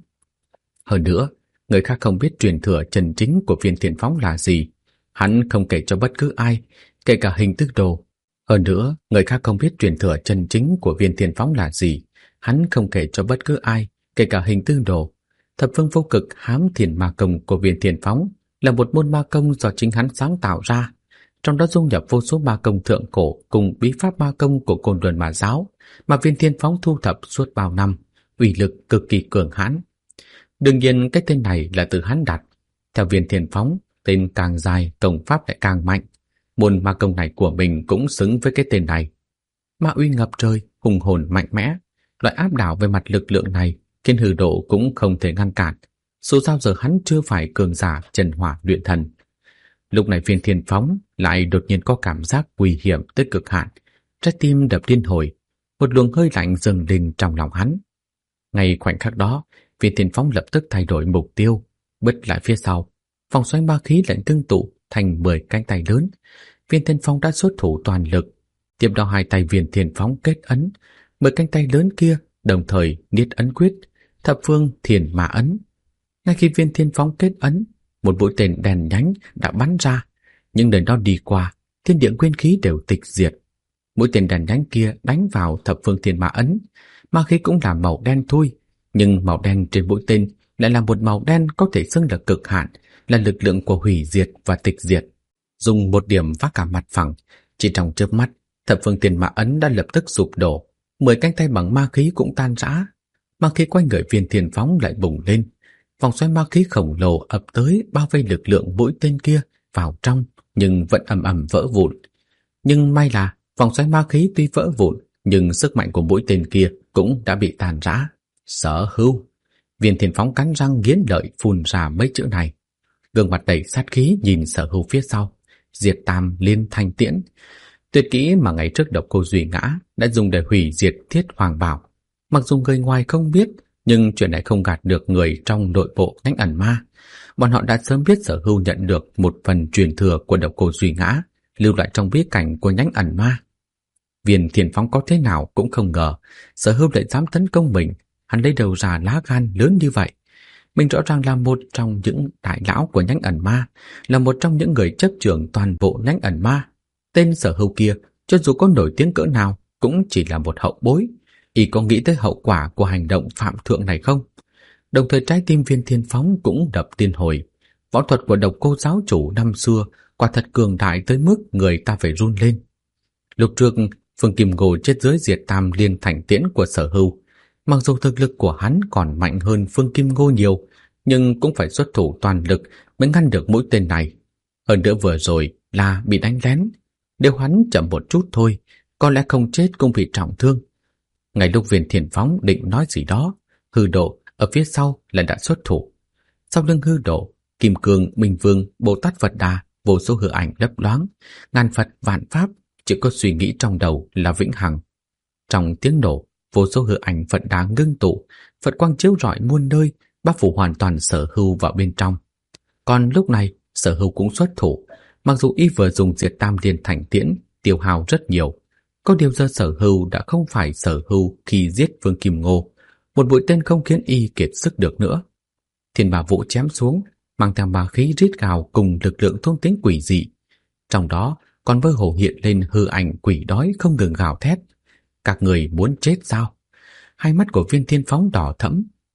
Hơn nữa, người khác không biết truyền thừa chân chính của Viên Thiên Phóng là gì, hắn không kể cho bất cứ ai, kể cả Hình Tư Đồ. Hơn nữa, người khác không biết truyền thừa chân chính của Viên Thiên Phóng là gì, hắn không kể cho bất cứ ai, kể cả Hình Tư Đồ. Thập phương vô cực hám thiền ma công của Viên Thiên Phóng là một môn ma công do chính hắn sáng tạo ra, trong đó dung nhập vô số ma công thượng cổ cùng bí pháp ma công của Côn Luân Ma giáo mà Viên Thiên Phóng thu thập suốt bao năm, uy lực cực kỳ cường hãn. Đương nhiên cái tên này là từ hắn đặt. Theo Viên Thiên Phóng, tên càng dài công pháp lại càng mạnh. Môn ma công này của mình cũng xứng với cái tên này. Ma uy ngập trời, hùng hồn mạnh mẽ, loại áp đảo về mặt lực lượng này khiến Hư Độ cũng không thể ngăn cản. Dù sao giờ hắn chưa phải cường giả chân hỏa luyện thần. Lúc này Viên Thiên Phóng lại đột nhiên có cảm giác nguy hiểm tới cực hạn, trái tim đập điên hồi, một luồng hơi lạnh dâng lên trong lòng hắn. Ngay khoảnh khắc đó, Viên Thiên Phóng lập tức thay đổi mục tiêu, bứt lại phía sau, vòng xoáy ma khí lại ngưng tụ thành 10 cánh tay lớn. Viên Thiên Phóng đã xuất thủ toàn lực, tiếp đó hai tay Viên Thiên Phóng kết ấn, 10 cánh tay lớn kia đồng thời niết ấn quyết, thập phương thiền ma ấn. Ngay khi Viên Thiên Phóng kết ấn, một mũi tên đèn nhánh đã bắn ra, nhưng lần đó đi qua, thiên địa nguyên khí đều tịch diệt. Mũi tên đèn nhánh kia đánh vào thập phương thiền ma ấn, ma khí cũng là màu đen thôi, nhưng màu đen trên mũi tên lại là một màu đen có thể xưng là cực hạn, là lực lượng của hủy diệt và tịch diệt. Dùng một điểm phá cả mặt phẳng, chỉ trong chớp mắt, thập phương tiền ma ấn đã lập tức sụp đổ, 10 cánh tay bằng ma khí cũng tan rã. Ma khí quanh người Viên Thiên Phóng lại bùng lên, vòng xoáy ma khí khổng lồ ập tới bao vây lực lượng mũi tên kia vào trong, nhưng vẫn ầm ầm vỡ vụn. Nhưng may là vòng xoáy ma khí tuy vỡ vụn, nhưng sức mạnh của mũi tên kia cũng đã bị tàn rã. Sở Hưu. Viên Thiên Phóng cắn răng nghiến lợi phun ra mấy chữ này, gương mặt đầy sát khí nhìn Sở Hưu phía sau. Diệt Tam Liên Thanh Tiễn, tuyệt kỹ mà ngày trước Độc Cô Duy Ngã đã dùng để hủy diệt Thiết Hoàng Bảo. Mặc dù người ngoài không biết, nhưng chuyện này không gạt được người trong nội bộ Nhánh Ẩn Ma. Bọn họ đã sớm biết Sở Hưu nhận được một phần truyền thừa của Độc Cô Duy Ngã, lưu lại trong bí cảnh của Nhánh Ẩn Ma. Viên Thiên Phóng có thế nào cũng không ngờ Sở Hưu lại dám tấn công mình. Hắn lấy đầu ra lá gan lớn như vậy. Mình rõ ràng là một trong những đại lão của Nhánh Ẩn Ma, là một trong những người chấp trưởng toàn bộ Nhánh Ẩn Ma. Tên Sở Hưu kia, cho dù có nổi tiếng cỡ nào, cũng chỉ là một hậu bối. Y có nghĩ tới hậu quả của hành động phạm thượng này không? Đồng thời trái tim Viên Thiên Phóng cũng đập liên hồi. Võ thuật của Độc Cô giáo chủ năm xưa quả thật cường đại tới mức người ta phải run lên. Lúc trước, Phương Kim Ngô chết dưới Diệt Tam Liên Thanh Tiễn của Sở Hưu. Mặc dù thực lực của hắn còn mạnh hơn Phương Kim Ngô nhiều, nhưng cũng phải xuất thủ toàn lực mới ngăn được mũi tên này. Hơn nữa vừa rồi là bị đánh lén. Nếu hắn chậm một chút thôi, có lẽ không chết cũng bị trọng thương. Ngay lúc Viên Thiên Phóng định nói gì đó, Hư Độ ở phía sau lại đã xuất thủ. Sau lưng Hư Độ, Kim Cương, Minh Vương, Bồ Tát Phật Đà, vô số hư ảnh lấp loáng, ngàn Phật vạn pháp, chỉ có suy nghĩ trong đầu là vĩnh hằng. Trong tiếng nổ, vô số hư ảnh Phật Đà ngưng tụ, Phật quang chiếu rọi muôn nơi, bao phủ hoàn toàn Sở Hưu vào bên trong. Còn lúc này, Sở Hưu cũng xuất thủ, mặc dù y vừa dùng Diệt Tam Liên Thanh Tiễn, tiêu hao rất nhiều. Có điều giờ Sở Hưu đã không phải Sở Hưu khi giết Vương Kim Ngô, một mũi tên không khiến y kiệt sức được nữa. Thiên Bà Vũ chém xuống, mang theo ma khí rít gào cùng lực lượng thôn tính quỷ dị. Trong đó còn mơ hồ hiện lên hư ảnh quỷ đói không ngừng gào thét. Các người muốn chết sao? Hai mắt của Viên Thiên Phóng đỏ thẫm,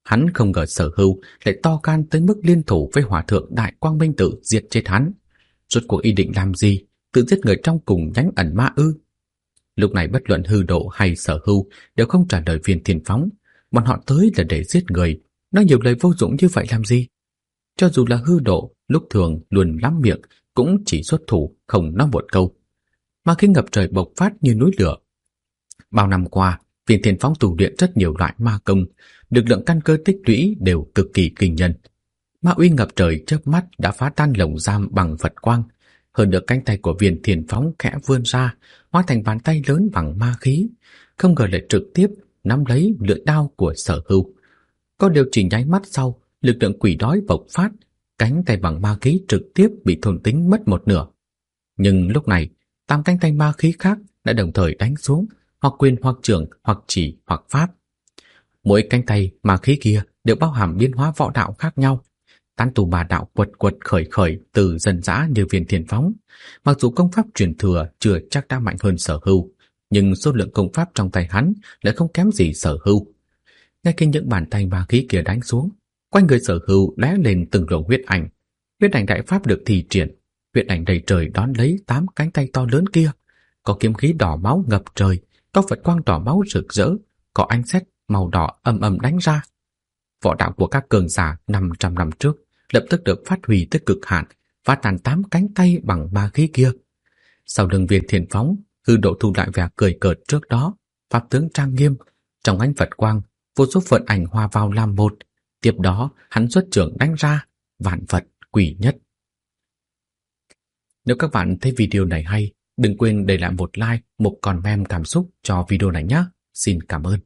Hắn không ngờ Sở Hưu lại to gan tới mức liên thủ với Hòa thượng Đại Quang Minh Tử diệt chết hắn. Rốt cuộc ý định làm gì? Tự giết người trong cùng nhánh ẩn ma ư? Lúc này bất luận Hư Độ hay Sở Hưu đều không trả lời Viên Thiên Phóng. Bọn họ tới là để giết người, nói nhiều lời vô dụng như vậy làm gì? Cho dù là Hư Độ lúc thường luôn lắm miệng, cũng chỉ xuất thủ không nói một câu. Mà khi ngập trời bộc phát như núi lửa. Bao năm qua, Viên Thiên Phóng tu luyện rất nhiều loại ma công, lực lượng căn cơ tích lũy đều cực kỳ kinh nhân. Ma uy ngập trời chớp mắt đã phá tan lồng giam bằng Phật quang. Hơn được cánh tay của Viên Thiên Phóng khẽ vươn ra, hóa thành bàn tay lớn bằng ma khí, không ngờ lại trực tiếp nắm lấy lưỡi đao của Sở Hưu. Có điều chỉ nháy mắt sau, lực lượng quỷ đói bộc phát, cánh tay bằng ma khí trực tiếp bị thôn tính mất một nửa. Nhưng lúc này, 8 cánh tay ma khí khác đã đồng thời đánh xuống, hoặc quyền hoặc trưởng, hoặc chỉ, hoặc pháp. Mỗi cánh tay ma khí kia đều bao hàm biến hóa võ đạo khác nhau. Tán tu bà đạo quật quật khởi khởi từ dân dã như Viên Thiên Phóng. Mặc dù công pháp truyền thừa chưa chắc đã mạnh hơn Sở Hưu, nhưng số lượng công pháp trong tay hắn lại không kém gì Sở Hưu. Ngay khi những bàn tay ma khí kia đánh xuống, quanh người Sở Hưu lóe lên từng luồng huyết ảnh. Huyết ảnh đại pháp được thi triển, huyết ảnh đầy trời đón lấy 8 cánh tay to lớn kia. Có kiếm khí đỏ máu ngập trời, có Phật quang đỏ máu rực rỡ, có ánh sét màu đỏ ầm ầm đánh ra. Võ đạo của các cường giả 500 năm trước lập tức được phát huy tới cực hạn, phá tan 8 cánh tay bằng ma khí kia. Sau lưng Viên Thiên Phóng, Hư Độ thu lại vẻ cười cợt trước đó, pháp tướng trang nghiêm, trong ánh Phật quang, vô số Phật ảnh hòa vào làm một. Tiếp đó, hắn xuất trưởng đánh ra, vạn Phật quỷ nhất. Nếu các bạn thấy video này hay, đừng quên để lại một like, một comment cảm xúc cho video này nhé. Xin cảm ơn.